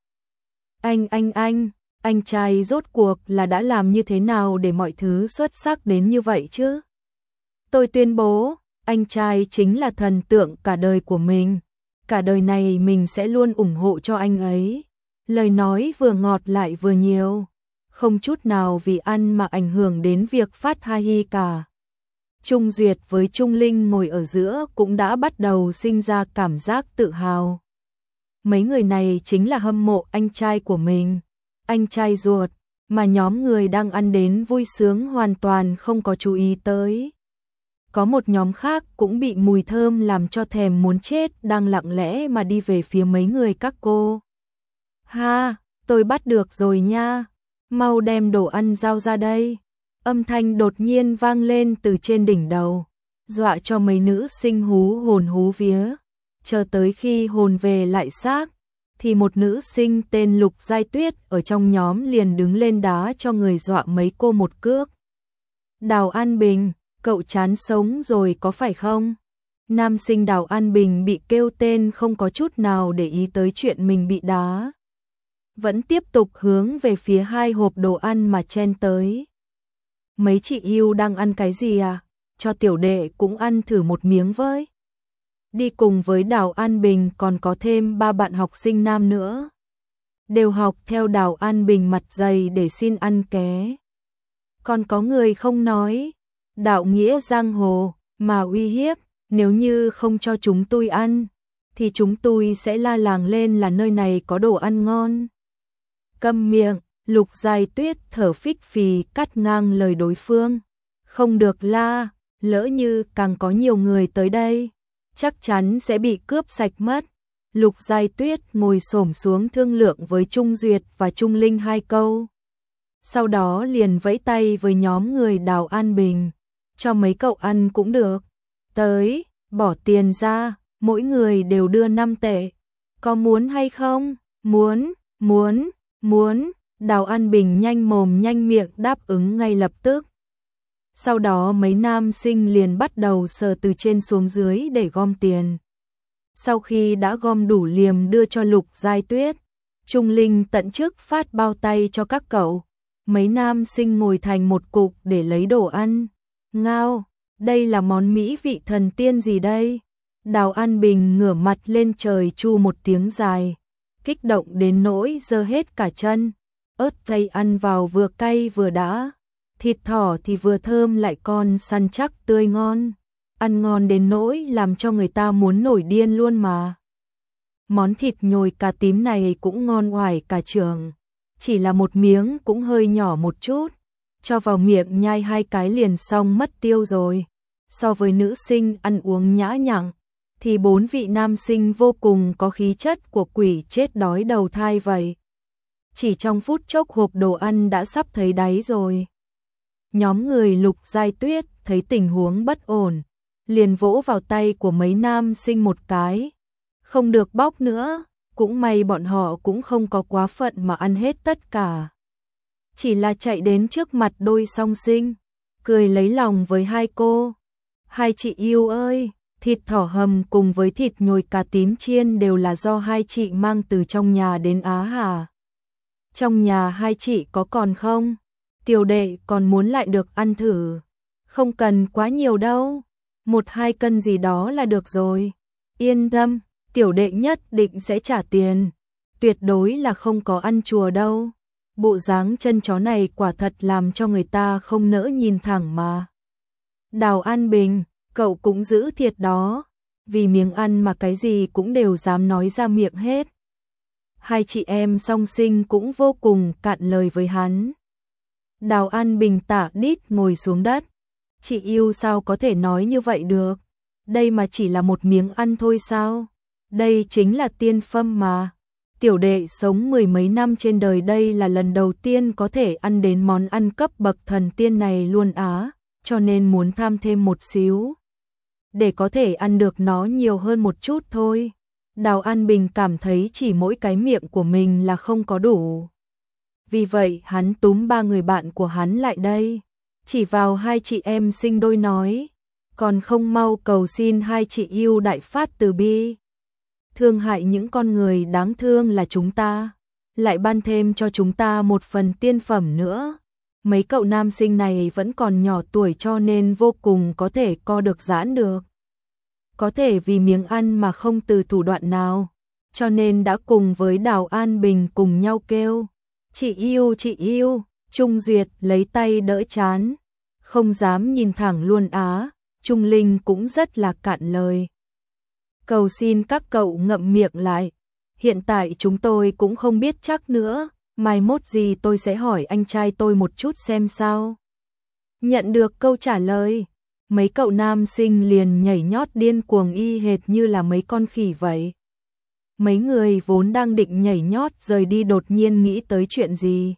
Anh anh anh, anh trai rốt cuộc là đã làm như thế nào để mọi thứ xuất sắc đến như vậy chứ? Tôi tuyên bố, anh trai chính là thần tượng cả đời của mình. Cả đời này mình sẽ luôn ủng hộ cho anh ấy. Lời nói vừa ngọt lại vừa nhiều. không chút nào vì ăn mà ảnh hưởng đến việc phát ha hi cả. Trung Duyệt với Trung Linh ngồi ở giữa cũng đã bắt đầu sinh ra cảm giác tự hào. Mấy người này chính là hâm mộ anh trai của mình, anh trai ruột, mà nhóm người đang ăn đến vui sướng hoàn toàn không có chú ý tới. Có một nhóm khác cũng bị mùi thơm làm cho thèm muốn chết, đang lặng lẽ mà đi về phía mấy người các cô. Ha, tôi bắt được rồi nha, mau đem đồ ăn giao ra đây. Âm thanh đột nhiên vang lên từ trên đỉnh đầu, dọa cho mấy nữ sinh hú hồn hú vía. Chờ tới khi hồn về lại xác, thì một nữ sinh tên Lục Giai Tuyết ở trong nhóm liền đứng lên đá cho người dọa mấy cô một cước. Đào An Bình, cậu chán sống rồi có phải không? Nam sinh Đào An Bình bị kêu tên không có chút nào để ý tới chuyện mình bị đá. Vẫn tiếp tục hướng về phía hai hộp đồ ăn mà chen tới. Mấy chị yêu đang ăn cái gì à? Cho tiểu đệ cũng ăn thử một miếng với. Đi cùng với Đào An Bình còn có thêm ba bạn học sinh nam nữa. Đều học theo Đào An Bình mặt dày để xin ăn ké. Còn có người không nói, đạo nghĩa giang hồ mà uy hiếp, nếu như không cho chúng tôi ăn, thì chúng tôi sẽ la làng lên là nơi này có đồ ăn ngon. Câm miệng, Lục Giai Tuyết thở phích phì cắt ngang lời đối phương. Không được la, lỡ như càng có nhiều người tới đây, chắc chắn sẽ bị cướp sạch mất. Lục Giai Tuyết ngồi xổm xuống thương lượng với Trung Duyệt và Trung Linh hai câu. Sau đó liền vẫy tay với nhóm người Đào An Bình, cho mấy cậu ăn cũng được. Tới, bỏ tiền ra, mỗi người đều đưa năm tệ. Có muốn hay không? Muốn, muốn, muốn. Đào An Bình nhanh mồm nhanh miệng đáp ứng ngay lập tức. Sau đó mấy nam sinh liền bắt đầu sờ từ trên xuống dưới để gom tiền. Sau khi đã gom đủ liềm đưa cho Lục Giai Tuyết, Trung Linh tận chức phát bao tay cho các cậu. Mấy nam sinh ngồi thành một cục để lấy đồ ăn. Ngao, đây là món mỹ vị thần tiên gì đây? Đào An Bình ngửa mặt lên trời chu một tiếng dài, kích động đến nỗi giơ hết cả chân. Ớt tây ăn vào vừa cay vừa đã, thịt thỏ thì vừa thơm lại còn săn chắc tươi ngon, ăn ngon đến nỗi làm cho người ta muốn nổi điên luôn mà. Món thịt nhồi cà tím này cũng ngon oải cả trường, chỉ là một miếng cũng hơi nhỏ một chút, cho vào miệng nhai hai cái liền xong mất tiêu rồi. So với nữ sinh ăn uống nhã nhặn, thì bốn vị nam sinh vô cùng có khí chất của quỷ chết đói đầu thai vậy. Chỉ trong phút chốc hộp đồ ăn đã sắp thấy đáy rồi. Nhóm người Lục Giai Tuyết thấy tình huống bất ổn, liền vỗ vào tay của mấy nam sinh một cái. Không được bóc nữa, cũng may bọn họ cũng không có quá phận mà ăn hết tất cả. Chỉ là chạy đến trước mặt đôi song sinh, cười lấy lòng với hai cô. Hai chị yêu ơi, thịt thỏ hầm cùng với thịt nhồi cà tím chiên đều là do hai chị mang từ trong nhà đến Á hả? Trong nhà hai chị có còn không? Tiểu đệ còn muốn lại được ăn thử. Không cần quá nhiều đâu, một hai cân gì đó là được rồi. Yên tâm, tiểu đệ nhất định sẽ trả tiền. Tuyệt đối là không có ăn chùa đâu. Bộ dáng chân chó này quả thật làm cho người ta không nỡ nhìn thẳng mà. Đào An Bình, cậu cũng giữ thiệt đó, vì miếng ăn mà cái gì cũng đều dám nói ra miệng hết. Hai chị em song sinh cũng vô cùng cạn lời với hắn. Đào An Bình tả đít ngồi xuống đất. Chị yêu sao có thể nói như vậy được? Đây mà chỉ là một miếng ăn thôi sao? Đây chính là tiên phẩm mà. Tiểu đệ sống mười mấy năm trên đời đây là lần đầu tiên có thể ăn đến món ăn cấp bậc thần tiên này luôn á, cho nên muốn tham thêm một xíu. Để có thể ăn được nó nhiều hơn một chút thôi. Đào An Bình cảm thấy chỉ mỗi cái miệng của mình là không có đủ. Vì vậy hắn túm ba người bạn của hắn lại đây, chỉ vào hai chị em sinh đôi nói, còn không mau cầu xin hai chị yêu đại phát từ bi. Thương hại những con người đáng thương là chúng ta, lại ban thêm cho chúng ta một phần tiên phẩm nữa. Mấy cậu nam sinh này vẫn còn nhỏ tuổi cho nên vô cùng có thể co được giãn được. Có thể vì miếng ăn mà không từ thủ đoạn nào, cho nên đã cùng với Đào An Bình cùng nhau kêu. Chị yêu, chị yêu, Trung Duyệt lấy tay đỡ chán, không dám nhìn thẳng luôn á. Trung Linh cũng rất là cạn lời. Cầu xin các cậu ngậm miệng lại. Hiện tại chúng tôi cũng không biết chắc nữa. Mai mốt gì tôi sẽ hỏi anh trai tôi một chút xem sao. Nhận được câu trả lời, mấy cậu nam sinh liền nhảy nhót điên cuồng y hệt như là mấy con khỉ vậy. Mấy người vốn đang định nhảy nhót rời đi đột nhiên nghĩ tới chuyện gì.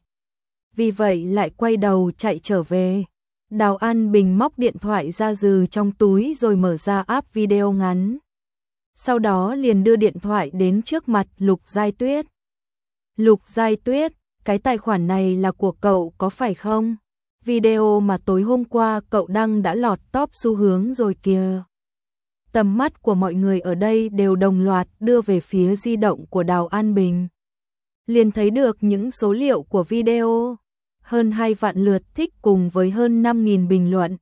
Vì vậy lại quay đầu chạy trở về. Đào An Bình móc điện thoại ra từ trong túi rồi mở ra app video ngắn. Sau đó liền đưa điện thoại đến trước mặt Lục Giai Tuyết. Lục Giai Tuyết, cái tài khoản này là của cậu có phải không? Video mà tối hôm qua cậu đăng đã lọt top xu hướng rồi kìa. Tầm mắt của mọi người ở đây đều đồng loạt đưa về phía di động của Đào An Bình. Liền thấy được những số liệu của video. Hơn hai vạn lượt thích cùng với hơn năm nghìn bình luận.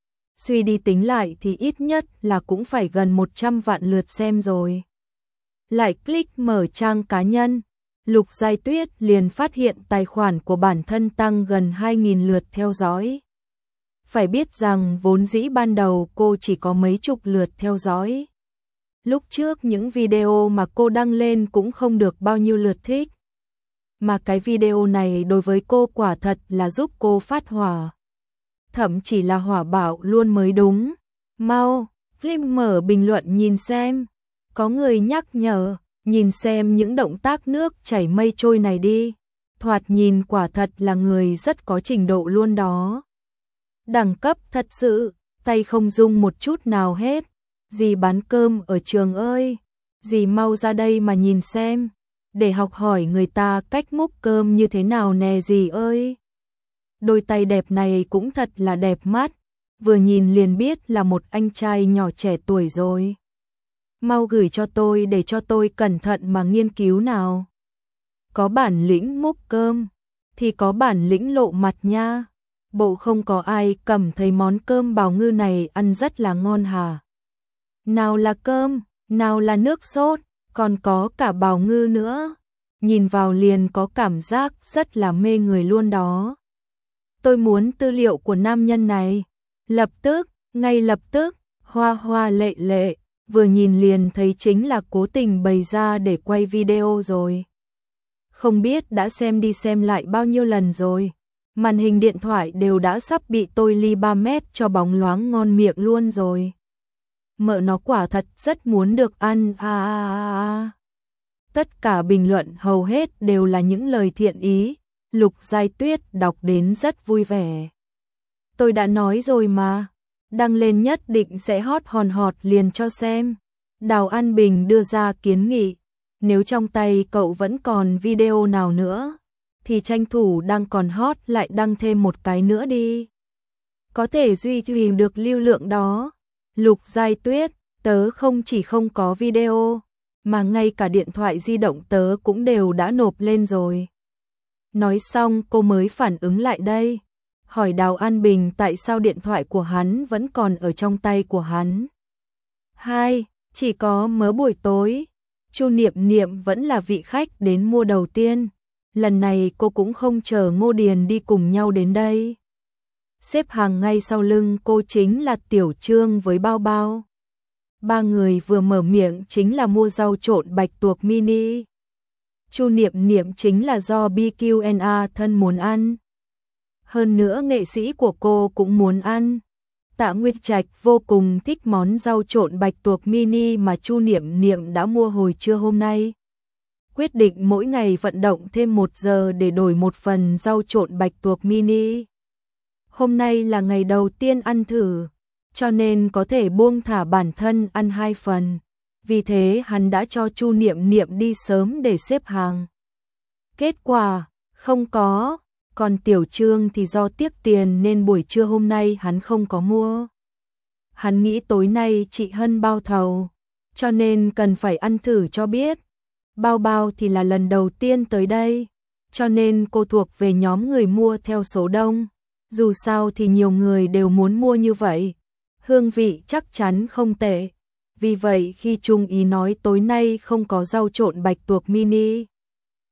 Suy đi tính lại thì ít nhất là cũng phải gần một trăm vạn lượt xem rồi. Lại click mở trang cá nhân. Lục Giai Tuyết liền phát hiện tài khoản của bản thân tăng gần hai nghìn lượt theo dõi. Phải biết rằng vốn dĩ ban đầu cô chỉ có mấy chục lượt theo dõi. Lúc trước những video mà cô đăng lên cũng không được bao nhiêu lượt thích. Mà cái video này đối với cô quả thật là giúp cô phát hỏa. Thậm chỉ là hỏa bạo luôn mới đúng. Mau, click mở bình luận nhìn xem. Có người nhắc nhở. Nhìn xem những động tác nước chảy mây trôi này đi. Thoạt nhìn quả thật là người rất có trình độ luôn đó. Đẳng cấp thật sự, tay không rung một chút nào hết. Dì bán cơm ở trường ơi. Dì mau ra đây mà nhìn xem. Để học hỏi người ta cách múc cơm như thế nào nè dì ơi. Đôi tay đẹp này cũng thật là đẹp mắt. Vừa nhìn liền biết là một anh trai nhỏ trẻ tuổi rồi. Mau gửi cho tôi để cho tôi cẩn thận mà nghiên cứu nào. Có bản lĩnh múc cơm, thì có bản lĩnh lộ mặt nha. Bộ không có ai cầm thấy món cơm bào ngư này ăn rất là ngon hả? Nào là cơm, nào là nước sốt, còn có cả bào ngư nữa. Nhìn vào liền có cảm giác rất là mê người luôn đó. Tôi muốn tư liệu của nam nhân này. Lập tức, ngay lập tức, hoa hoa lệ lệ. Vừa nhìn liền thấy chính là cố tình bày ra để quay video rồi. Không biết đã xem đi xem lại bao nhiêu lần rồi. Màn hình điện thoại đều đã sắp bị tôi ly ba mét cho bóng loáng ngon miệng luôn rồi. Mợ nó quả thật rất muốn được ăn à, à, à, à. Tất cả bình luận hầu hết đều là những lời thiện ý. Lục Giai Tuyết đọc đến rất vui vẻ. Tôi đã nói rồi mà. Đăng lên nhất định sẽ hot hòn hot liền cho xem. Đào An Bình đưa ra kiến nghị. Nếu trong tay cậu vẫn còn video nào nữa, thì tranh thủ đang còn hot lại đăng thêm một cái nữa đi. Có thể duy trì được lưu lượng đó. Lục Giai Tuyết, tớ không chỉ không có video, mà ngay cả điện thoại di động tớ cũng đều đã nộp lên rồi. Nói xong cô mới phản ứng lại đây. Hỏi Đào An Bình tại sao điện thoại của hắn vẫn còn ở trong tay của hắn. Hai, chỉ có mớ buổi tối. Chu Niệm Niệm vẫn là vị khách đến mua đầu tiên. Lần này cô cũng không chờ Ngô Điền đi cùng nhau đến đây. Xếp hàng ngay sau lưng cô chính là Tiểu Trương với Bao Bao. Ba người vừa mở miệng chính là mua rau trộn bạch tuộc mini. Chu Niệm Niệm chính là do bê quy en a thân muốn ăn. Hơn nữa nghệ sĩ của cô cũng muốn ăn. Tạ Nguyệt Trạch vô cùng thích món rau trộn bạch tuộc mini mà Chu Niệm Niệm đã mua hồi trưa hôm nay. Quyết định mỗi ngày vận động thêm một giờ để đổi một phần rau trộn bạch tuộc mini. Hôm nay là ngày đầu tiên ăn thử, cho nên có thể buông thả bản thân ăn hai phần. Vì thế hắn đã cho Chu Niệm Niệm đi sớm để xếp hàng. Kết quả, không có. Còn Tiểu Trương thì do tiếc tiền nên buổi trưa hôm nay hắn không có mua. Hắn nghĩ tối nay chị Hân bao thầu, cho nên cần phải ăn thử cho biết. Bao Bao thì là lần đầu tiên tới đây, cho nên cô thuộc về nhóm người mua theo số đông. Dù sao thì nhiều người đều muốn mua như vậy. Hương vị chắc chắn không tệ. Vì vậy khi Trung Ý nói tối nay không có rau trộn bạch tuộc mini,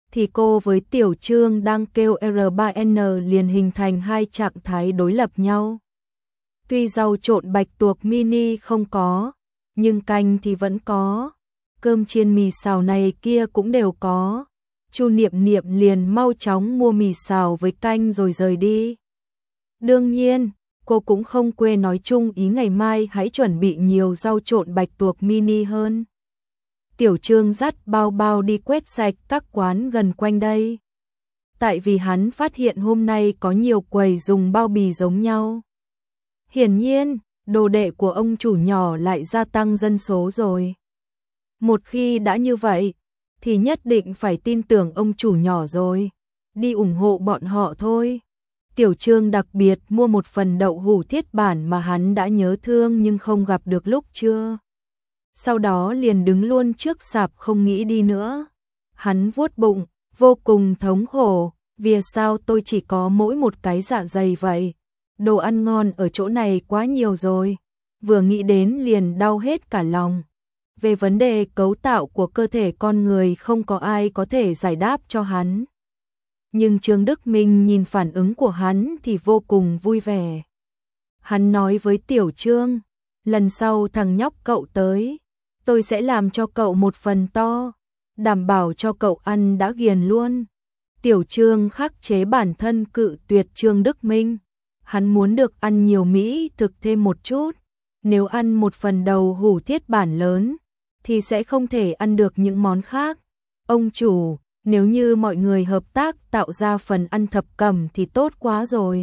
thì cô với Tiểu Trương đang kêu R ba N liền hình thành hai trạng thái đối lập nhau. Tuy rau trộn bạch tuộc mini không có, nhưng canh thì vẫn có, cơm chiên mì xào này kia cũng đều có. Chu Niệm Niệm liền mau chóng mua mì xào với canh rồi rời đi. Đương nhiên, cô cũng không quên nói chung ý ngày mai hãy chuẩn bị nhiều rau trộn bạch tuộc mini hơn. Tiểu Trương dắt bao bao đi quét sạch các quán gần quanh đây. Tại vì hắn phát hiện hôm nay có nhiều quầy dùng bao bì giống nhau. Hiển nhiên, đồ đệ của ông chủ nhỏ lại gia tăng dân số rồi. Một khi đã như vậy, thì nhất định phải tin tưởng ông chủ nhỏ rồi. Đi ủng hộ bọn họ thôi. Tiểu Trương đặc biệt mua một phần đậu hũ thiết bản mà hắn đã nhớ thương nhưng không gặp được lúc trưa. Sau đó liền đứng luôn trước sạp không nghĩ đi nữa. Hắn vuốt bụng, vô cùng thống khổ. Vì sao tôi chỉ có mỗi một cái dạ dày vậy? Đồ ăn ngon ở chỗ này quá nhiều rồi. Vừa nghĩ đến liền đau hết cả lòng. Về vấn đề cấu tạo của cơ thể con người không có ai có thể giải đáp cho hắn. Nhưng Trương Đức Minh nhìn phản ứng của hắn thì vô cùng vui vẻ. Hắn nói với Tiểu Trương, lần sau thằng nhóc cậu tới, tôi sẽ làm cho cậu một phần to, đảm bảo cho cậu ăn đã ghiền luôn. Tiểu Trương khắc chế bản thân cự tuyệt Trương Đức Minh. Hắn muốn được ăn nhiều mỹ thực thêm một chút. Nếu ăn một phần đầu hũ thiết bản lớn, thì sẽ không thể ăn được những món khác. Ông chủ, nếu như mọi người hợp tác tạo ra phần ăn thập cẩm thì tốt quá rồi.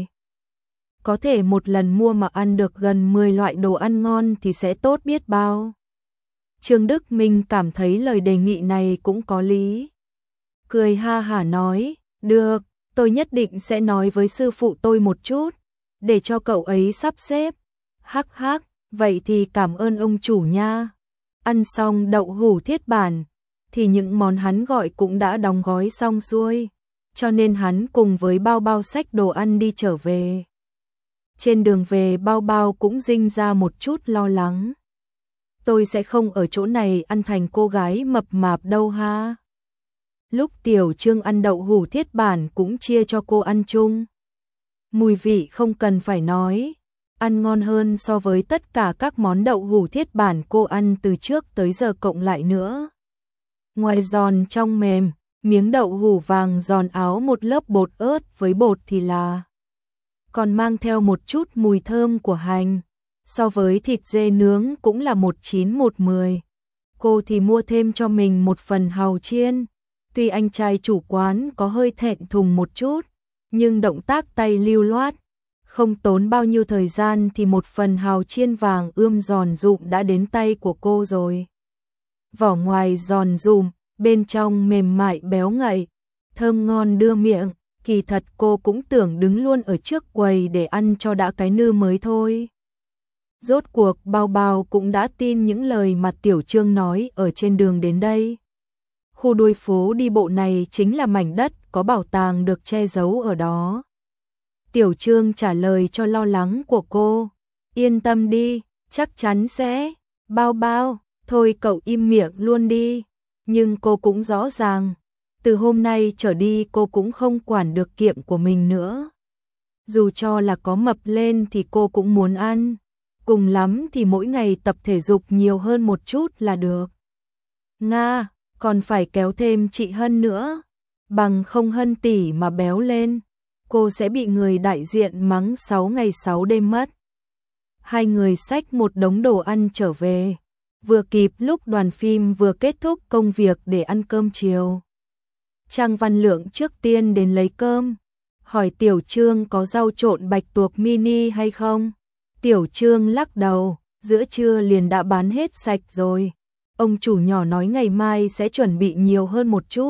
Có thể một lần mua mà ăn được gần mười loại đồ ăn ngon thì sẽ tốt biết bao. Trương Đức Minh cảm thấy lời đề nghị này cũng có lý. Cười ha hả nói, được, tôi nhất định sẽ nói với sư phụ tôi một chút, để cho cậu ấy sắp xếp. Hắc hắc, vậy thì cảm ơn ông chủ nha. Ăn xong đậu hũ thiết bản, thì những món hắn gọi cũng đã đóng gói xong xuôi, cho nên hắn cùng với bao bao xách đồ ăn đi trở về. Trên đường về bao bao cũng rinh ra một chút lo lắng. Tôi sẽ không ở chỗ này ăn thành cô gái mập mạp đâu ha. Lúc Tiểu Trương ăn đậu hũ thiết bản cũng chia cho cô ăn chung. Mùi vị không cần phải nói, ăn ngon hơn so với tất cả các món đậu hũ thiết bản cô ăn từ trước tới giờ cộng lại nữa. Ngoài giòn trong mềm, miếng đậu hũ vàng giòn áo một lớp bột ớt với bột thì là còn mang theo một chút mùi thơm của hành. So với thịt dê nướng cũng là một chín một mười. Cô thì mua thêm cho mình một phần hàu chiên. Tuy anh trai chủ quán có hơi thẹn thùng một chút, nhưng động tác tay lưu loát, không tốn bao nhiêu thời gian thì một phần hàu chiên vàng ươm giòn rụm đã đến tay của cô rồi. Vỏ ngoài giòn rụm, bên trong mềm mại béo ngậy, thơm ngon đưa miệng. Kỳ thật cô cũng tưởng đứng luôn ở trước quầy để ăn cho đã cái nư mới thôi. Rốt cuộc bao bao cũng đã tin những lời mà Tiểu Trương nói ở trên đường đến đây. Khu đuôi phố đi bộ này chính là mảnh đất có bảo tàng được che giấu ở đó. Tiểu Trương trả lời cho lo lắng của cô. Yên tâm đi, chắc chắn sẽ. Bao bao, thôi cậu im miệng luôn đi. Nhưng cô cũng rõ ràng, từ hôm nay trở đi cô cũng không quản được kiệm của mình nữa. Dù cho là có mập lên thì cô cũng muốn ăn. Cùng lắm thì mỗi ngày tập thể dục nhiều hơn một chút là được. Nga, còn phải kéo thêm chị Hân nữa. Bằng không Hân tỷ mà béo lên, cô sẽ bị người đại diện mắng sáu ngày sáu đêm mất. Hai người xách một đống đồ ăn trở về. Vừa kịp lúc đoàn phim vừa kết thúc công việc để ăn cơm chiều. Trang Văn Lượng trước tiên đến lấy cơm. Hỏi Tiểu Trương có rau trộn bạch tuộc mini hay không? Tiểu Trương lắc đầu, giữa trưa liền đã bán hết sạch rồi. Ông chủ nhỏ nói ngày mai sẽ chuẩn bị nhiều hơn một chút.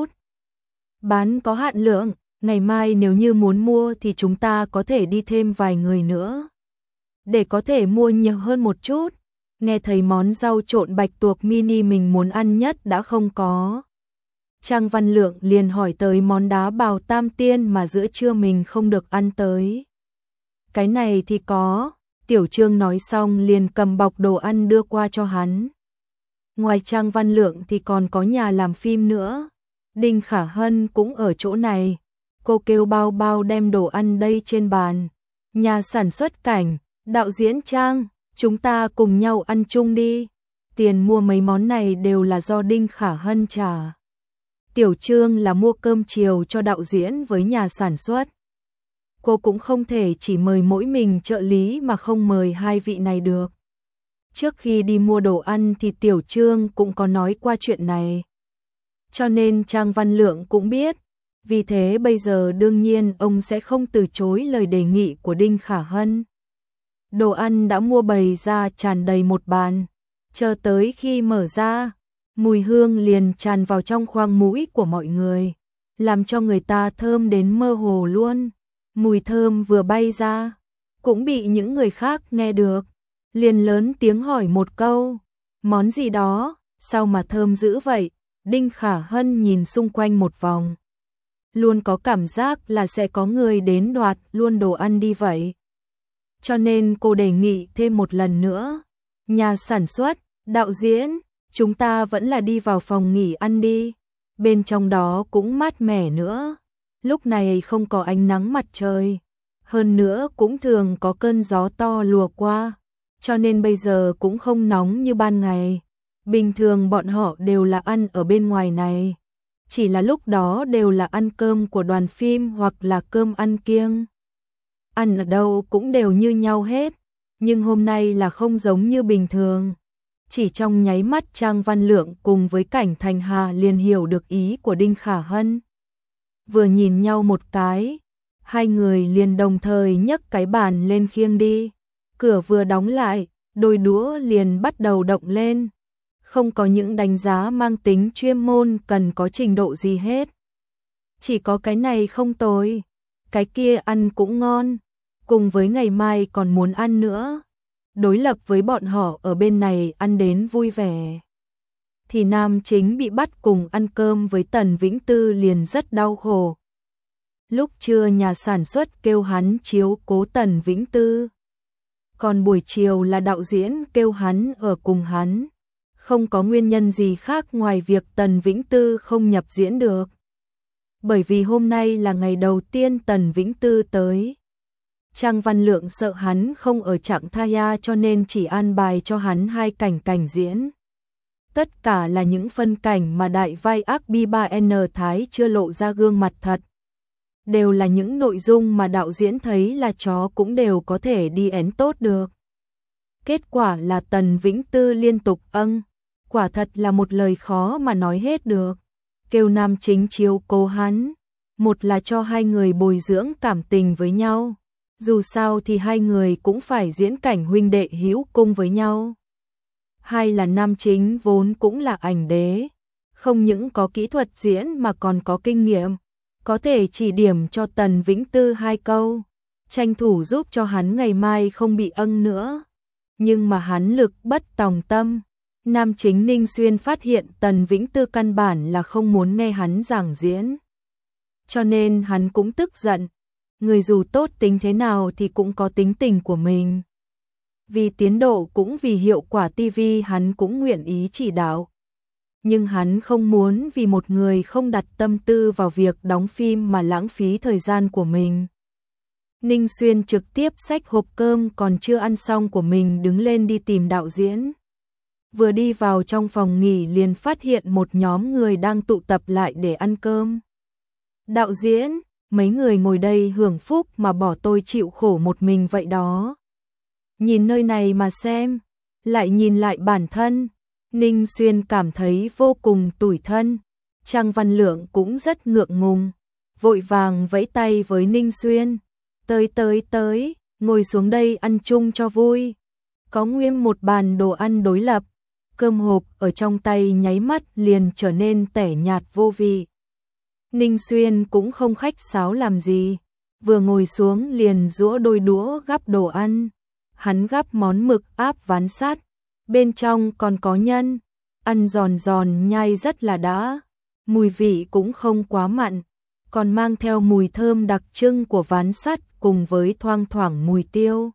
Bán có hạn lượng, ngày mai nếu như muốn mua thì chúng ta có thể đi thêm vài người nữa. Để có thể mua nhiều hơn một chút, nghe thấy món rau trộn bạch tuộc mini mình muốn ăn nhất đã không có. Trang Văn Lượng liền hỏi tới món đá bào tam tiên mà giữa trưa mình không được ăn tới. Cái này thì có. Tiểu Trương nói xong liền cầm bọc đồ ăn đưa qua cho hắn. Ngoài Trang Văn Lượng thì còn có nhà làm phim nữa. Đinh Khả Hân cũng ở chỗ này. Cô kêu Bao Bao đem đồ ăn đây trên bàn. Nhà sản xuất Cảnh, đạo diễn Trang, chúng ta cùng nhau ăn chung đi. Tiền mua mấy món này đều là do Đinh Khả Hân trả. Tiểu Trương là mua cơm chiều cho đạo diễn với nhà sản xuất. Cô cũng không thể chỉ mời mỗi mình trợ lý mà không mời hai vị này được. Trước khi đi mua đồ ăn thì Tiểu Trương cũng có nói qua chuyện này. Cho nên Trang Văn Lượng cũng biết. Vì thế bây giờ đương nhiên ông sẽ không từ chối lời đề nghị của Đinh Khả Hân. Đồ ăn đã mua bày ra tràn đầy một bàn. Chờ tới khi mở ra, mùi hương liền tràn vào trong khoang mũi của mọi người, làm cho người ta thơm đến mơ hồ luôn. Mùi thơm vừa bay ra, cũng bị những người khác nghe được, liền lớn tiếng hỏi một câu, món gì đó, sao mà thơm dữ vậy? Đinh Khả Hân nhìn xung quanh một vòng, luôn có cảm giác là sẽ có người đến đoạt luôn đồ ăn đi vậy. Cho nên cô đề nghị thêm một lần nữa, nhà sản xuất, đạo diễn, chúng ta vẫn là đi vào phòng nghỉ ăn đi, bên trong đó cũng mát mẻ nữa. Lúc này không có ánh nắng mặt trời, hơn nữa cũng thường có cơn gió to lùa qua, cho nên bây giờ cũng không nóng như ban ngày. Bình thường bọn họ đều là ăn ở bên ngoài này, chỉ là lúc đó đều là ăn cơm của đoàn phim hoặc là cơm ăn kiêng. Ăn ở đâu cũng đều như nhau hết, nhưng hôm nay là không giống như bình thường. Chỉ trong nháy mắt Trang Văn Lượng cùng với Cảnh Thành Hà liền hiểu được ý của Đinh Khả Hân. Vừa nhìn nhau một cái, hai người liền đồng thời nhấc cái bàn lên khiêng đi. Cửa vừa đóng lại, đôi đũa liền bắt đầu động lên. Không có những đánh giá mang tính chuyên môn cần có trình độ gì hết. Chỉ có cái này không tồi, cái kia ăn cũng ngon, cùng với ngày mai còn muốn ăn nữa. Đối lập với bọn họ ở bên này ăn đến vui vẻ, thì nam chính bị bắt cùng ăn cơm với Tần Vĩnh Tư liền rất đau khổ. Lúc trưa nhà sản xuất kêu hắn chiếu cố Tần Vĩnh Tư, còn buổi chiều là đạo diễn kêu hắn ở cùng hắn. Không có nguyên nhân gì khác ngoài việc Tần Vĩnh Tư không nhập diễn được. Bởi vì hôm nay là ngày đầu tiên Tần Vĩnh Tư tới. Trang Văn Lượng sợ hắn không ở trạng thái cho nên chỉ an bài cho hắn hai cảnh cảnh diễn. Tất cả là những phân cảnh mà đại vai ác Bi ba N Thái chưa lộ ra gương mặt thật. Đều là những nội dung mà đạo diễn thấy là chó cũng đều có thể đi én tốt được. Kết quả là Tần Vĩnh Tư liên tục âng. Quả thật là một lời khó mà nói hết được. Kêu nam chính chiếu cố hắn. Một là cho hai người bồi dưỡng cảm tình với nhau. Dù sao thì hai người cũng phải diễn cảnh huynh đệ hữu cung với nhau. Hai là nam chính vốn cũng là ảnh đế. Không những có kỹ thuật diễn mà còn có kinh nghiệm. Có thể chỉ điểm cho Tần Vĩnh Tư hai câu. Tranh thủ giúp cho hắn ngày mai không bị âng nữa. Nhưng mà hắn lực bất tòng tâm. Nam chính Ninh Xuyên phát hiện Tần Vĩnh Tư căn bản là không muốn nghe hắn giảng diễn. Cho nên hắn cũng tức giận. Người dù tốt tính thế nào thì cũng có tính tình của mình. Vì tiến độ cũng vì hiệu quả ti vi hắn cũng nguyện ý chỉ đạo. Nhưng hắn không muốn vì một người không đặt tâm tư vào việc đóng phim mà lãng phí thời gian của mình. Ninh Xuyên trực tiếp xách hộp cơm còn chưa ăn xong của mình đứng lên đi tìm đạo diễn. Vừa đi vào trong phòng nghỉ liền phát hiện một nhóm người đang tụ tập lại để ăn cơm. Đạo diễn, mấy người ngồi đây hưởng phúc mà bỏ tôi chịu khổ một mình vậy đó. Nhìn nơi này mà xem, lại nhìn lại bản thân, Ninh Xuyên cảm thấy vô cùng tủi thân. Trang Văn Lượng cũng rất ngượng ngùng, vội vàng vẫy tay với Ninh Xuyên. Tới tới tới, ngồi xuống đây ăn chung cho vui. Có nguyên một bàn đồ ăn đối lập. Cơm hộp ở trong tay nháy mắt liền trở nên tẻ nhạt vô vị. Ninh Xuyên cũng không khách sáo làm gì, vừa ngồi xuống liền giũa đôi đũa gắp đồ ăn. Hắn gắp món mực áp ván sắt, bên trong còn có nhân, ăn giòn giòn nhai rất là đã, mùi vị cũng không quá mặn, còn mang theo mùi thơm đặc trưng của ván sắt cùng với thoang thoảng mùi tiêu.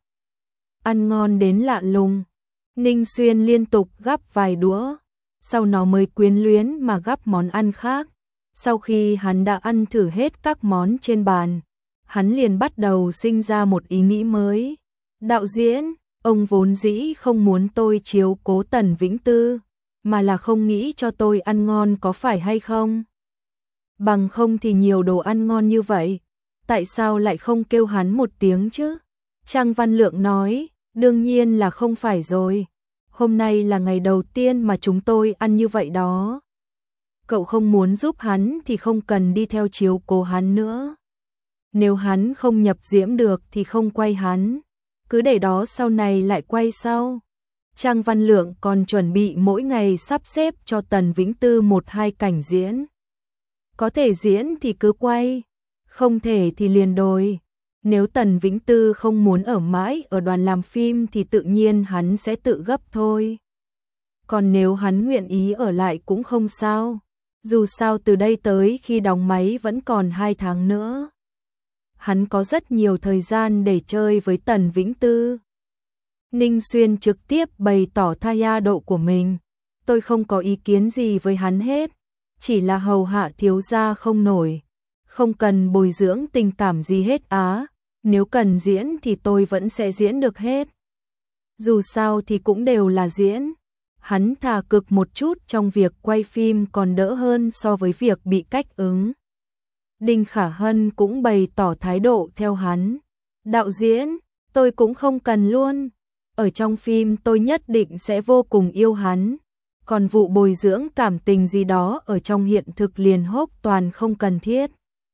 Ăn ngon đến lạ lùng. Ninh Xuyên liên tục gắp vài đũa, sau nó mới quyến luyến mà gắp món ăn khác. Sau khi hắn đã ăn thử hết các món trên bàn, hắn liền bắt đầu sinh ra một ý nghĩ mới. Đạo diễn, ông vốn dĩ không muốn tôi chiếu cố Tần Vĩnh Tư, mà là không nghĩ cho tôi ăn ngon có phải hay không? Bằng không thì nhiều đồ ăn ngon như vậy, tại sao lại không kêu hắn một tiếng chứ? Trang Văn Lượng nói, đương nhiên là không phải rồi. Hôm nay là ngày đầu tiên mà chúng tôi ăn như vậy đó. Cậu không muốn giúp hắn thì không cần đi theo chiếu cố hắn nữa. Nếu hắn không nhập diễm được thì không quay hắn, cứ để đó sau này lại quay sau. Trang Văn Lượng còn chuẩn bị mỗi ngày sắp xếp cho Tần Vĩnh Tư một hai cảnh diễn. Có thể diễn thì cứ quay, không thể thì liền đổi. Nếu Tần Vĩnh Tư không muốn ở mãi ở đoàn làm phim thì tự nhiên hắn sẽ tự gấp thôi. Còn nếu hắn nguyện ý ở lại cũng không sao. Dù sao từ đây tới khi đóng máy vẫn còn hai tháng nữa. Hắn có rất nhiều thời gian để chơi với Tần Vĩnh Tư. Ninh Xuyên trực tiếp bày tỏ thái độ của mình. Tôi không có ý kiến gì với hắn hết. Chỉ là hầu hạ thiếu gia không nổi. Không cần bồi dưỡng tình cảm gì hết á. Nếu cần diễn thì tôi vẫn sẽ diễn được hết. Dù sao thì cũng đều là diễn. Hắn thà cực một chút trong việc quay phim còn đỡ hơn so với việc bị cách ứng. Đinh Khả Hân cũng bày tỏ thái độ theo hắn. Đạo diễn, tôi cũng không cần luôn. Ở trong phim tôi nhất định sẽ vô cùng yêu hắn. Còn vụ bồi dưỡng cảm tình gì đó ở trong hiện thực liền hốc toàn không cần thiết.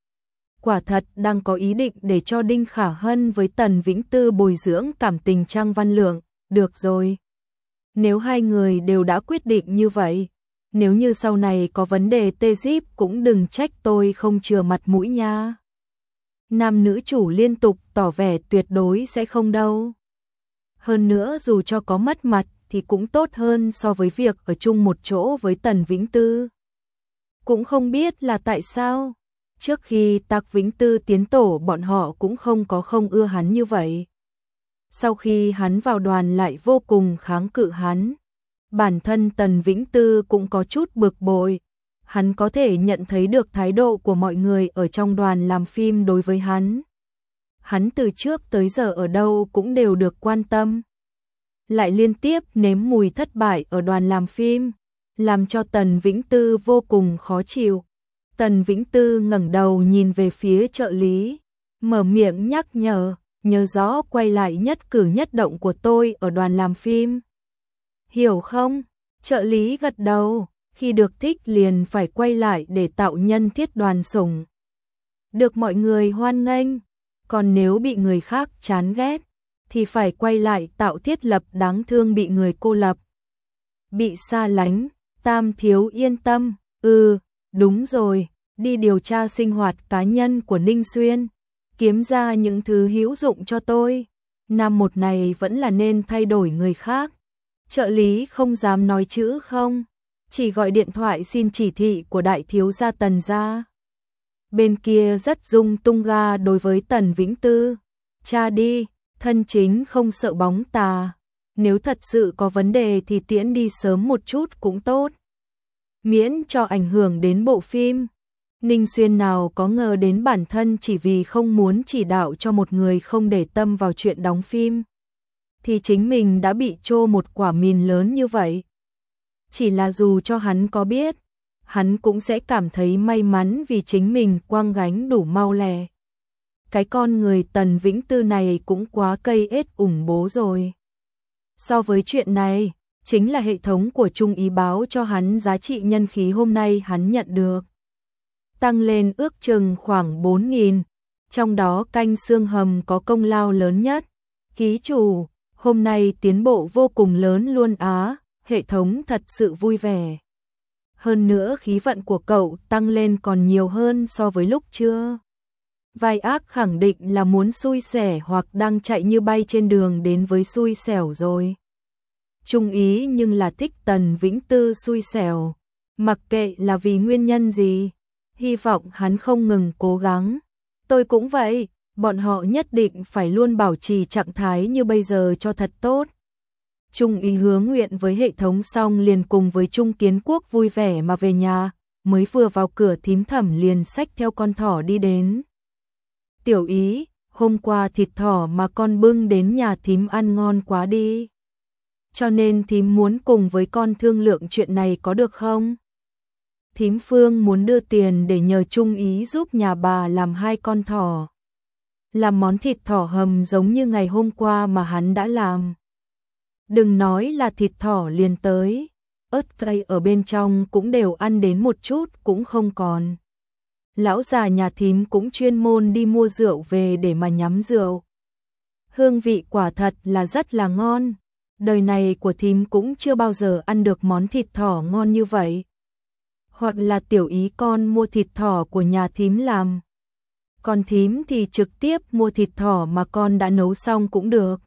Quả thật đang có ý định để cho Đinh Khả Hân với Tần Vĩnh Tư bồi dưỡng cảm tình Trang Văn Lượng. Được rồi. Nếu hai người đều đã quyết định như vậy, nếu như sau này có vấn đề tê díp cũng đừng trách tôi không chừa mặt mũi nha. Nam nữ chủ liên tục tỏ vẻ tuyệt đối sẽ không đâu. Hơn nữa dù cho có mất mặt thì cũng tốt hơn so với việc ở chung một chỗ với Tần Vĩnh Tư. Cũng không biết là tại sao, trước khi Tạc Vĩnh Tư tiến tổ bọn họ cũng không có không ưa hắn như vậy. Sau khi hắn vào đoàn lại vô cùng kháng cự hắn. Bản thân Tần Vĩnh Tư cũng có chút bực bội. Hắn có thể nhận thấy được thái độ của mọi người ở trong đoàn làm phim đối với hắn. Hắn từ trước tới giờ ở đâu cũng đều được quan tâm. Lại liên tiếp nếm mùi thất bại ở đoàn làm phim, làm cho Tần Vĩnh Tư vô cùng khó chịu. Tần Vĩnh Tư ngẩng đầu nhìn về phía trợ lý, mở miệng nhắc nhở, nhớ rõ quay lại nhất cử nhất động của tôi ở đoàn làm phim. Hiểu không? Trợ lý gật đầu, khi được thích liền phải quay lại để tạo nhân thiết đoàn sủng. Được mọi người hoan nghênh, còn nếu bị người khác chán ghét, thì phải quay lại tạo thiết lập đáng thương bị người cô lập. Bị xa lánh, Tam thiếu yên tâm, ừ, đúng rồi, đi điều tra sinh hoạt cá nhân của Ninh Xuyên, kiếm ra những thứ hữu dụng cho tôi. Năm một này vẫn là nên thay đổi người khác. Trợ lý không dám nói chữ không, chỉ gọi điện thoại xin chỉ thị của đại thiếu gia Tần gia. Bên kia rất dung tung ga đối với Tần Vĩnh Tư. Cha đi, thân chính không sợ bóng tà. Nếu thật sự có vấn đề thì tiễn đi sớm một chút cũng tốt. Miễn cho ảnh hưởng đến bộ phim. Ninh Xuyên nào có ngờ đến bản thân chỉ vì không muốn chỉ đạo cho một người không để tâm vào chuyện đóng phim, thì chính mình đã bị trô một quả mìn lớn như vậy. Chỉ là dù cho hắn có biết, hắn cũng sẽ cảm thấy may mắn vì chính mình quăng gánh đủ mau lẹ. Cái con người Tần Vĩnh Tư này cũng quá cây ết ủng bố rồi. So với chuyện này, chính là hệ thống của Trung Ý báo cho hắn giá trị nhân khí hôm nay hắn nhận được. Tăng lên ước chừng khoảng bốn nghìn, trong đó canh xương hầm có công lao lớn nhất. Ký chủ, hôm nay tiến bộ vô cùng lớn luôn á, hệ thống thật sự vui vẻ. Hơn nữa khí vận của cậu tăng lên còn nhiều hơn so với lúc chưa. Vai ác khẳng định là muốn xui xẻ hoặc đang chạy như bay trên đường đến với xui xẻo rồi. Trung ý nhưng là thích Tần Vĩnh Tư xui xẻo, mặc kệ là vì nguyên nhân gì, hy vọng hắn không ngừng cố gắng. Tôi cũng vậy, bọn họ nhất định phải luôn bảo trì trạng thái như bây giờ cho thật tốt. Trung ý hứa nguyện với hệ thống xong liền cùng với Trung Kiến Quốc vui vẻ mà về nhà, mới vừa vào cửa thím Thẩm liền xách theo con thỏ đi đến. Tiểu Ý, hôm qua thịt thỏ mà con bưng đến nhà thím ăn ngon quá đi. Cho nên thím muốn cùng với con thương lượng chuyện này có được không? Thím Phương muốn đưa tiền để nhờ Trung Ý giúp nhà bà làm hai con thỏ. Làm món thịt thỏ hầm giống như ngày hôm qua mà hắn đã làm. Đừng nói là thịt thỏ liền tới, ớt cay ở bên trong cũng đều ăn đến một chút cũng không còn. Lão già nhà thím cũng chuyên môn đi mua rượu về để mà nhắm rượu. Hương vị quả thật là rất là ngon. Đời này của thím cũng chưa bao giờ ăn được món thịt thỏ ngon như vậy. Hoặc là Tiểu Ý con mua thịt thỏ của nhà thím làm. Còn thím thì trực tiếp mua thịt thỏ mà con đã nấu xong cũng được.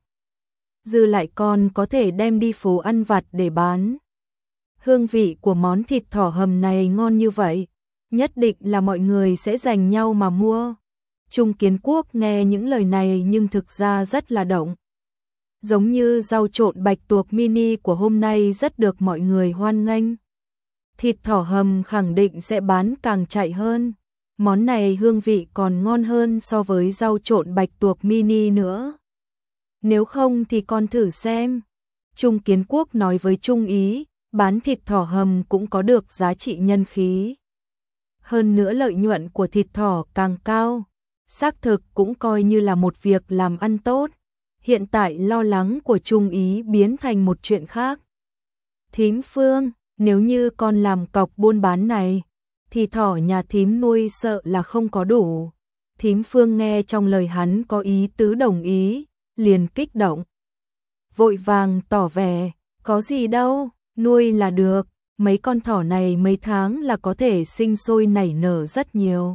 Dư lại con có thể đem đi phố ăn vặt để bán. Hương vị của món thịt thỏ hầm này ngon như vậy, nhất định là mọi người sẽ giành nhau mà mua. Trung Kiến Quốc nghe những lời này nhưng thực ra rất là động. Giống như rau trộn bạch tuộc mini của hôm nay rất được mọi người hoan nghênh. Thịt thỏ hầm khẳng định sẽ bán càng chạy hơn. Món này hương vị còn ngon hơn so với rau trộn bạch tuộc mini nữa. Nếu không thì con thử xem. Trung Kiến Quốc nói với Trung Ý, bán thịt thỏ hầm cũng có được giá trị nhân khí. Hơn nữa lợi nhuận của thịt thỏ càng cao. Xác thực cũng coi như là một việc làm ăn tốt. Hiện tại lo lắng của Trung Ý biến thành một chuyện khác. Thím Phương, nếu như con làm cọc buôn bán này, thì thỏ nhà thím nuôi sợ là không có đủ. Thím Phương nghe trong lời hắn có ý tứ đồng ý, liền kích động. Vội vàng tỏ vẻ, có gì đâu, nuôi là được, mấy con thỏ này mấy tháng là có thể sinh sôi nảy nở rất nhiều.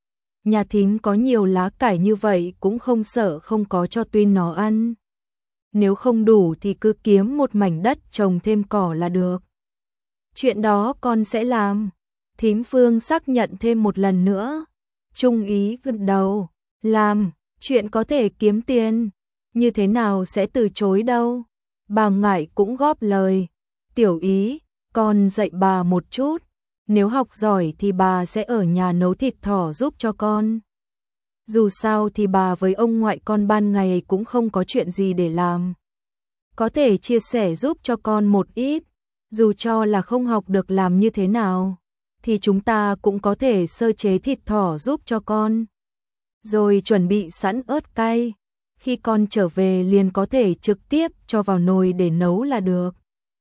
Nhà thím có nhiều lá cải như vậy cũng không sợ không có cho Tuyên nó ăn. Nếu không đủ thì cứ kiếm một mảnh đất trồng thêm cỏ là được. Chuyện đó con sẽ làm. Thím Phương xác nhận thêm một lần nữa. Trung Ý gật đầu, làm, chuyện có thể kiếm tiền, như thế nào sẽ từ chối đâu. Bà Ngải cũng góp lời, Tiểu Ý, con dạy bà một chút, nếu học giỏi thì bà sẽ ở nhà nấu thịt thỏ giúp cho con. Dù sao thì bà với ông ngoại con ban ngày cũng không có chuyện gì để làm. Có thể chia sẻ giúp cho con một ít, dù cho là không học được làm như thế nào, thì chúng ta cũng có thể sơ chế thịt thỏ giúp cho con. Rồi chuẩn bị sẵn ớt cay, khi con trở về liền có thể trực tiếp cho vào nồi để nấu là được.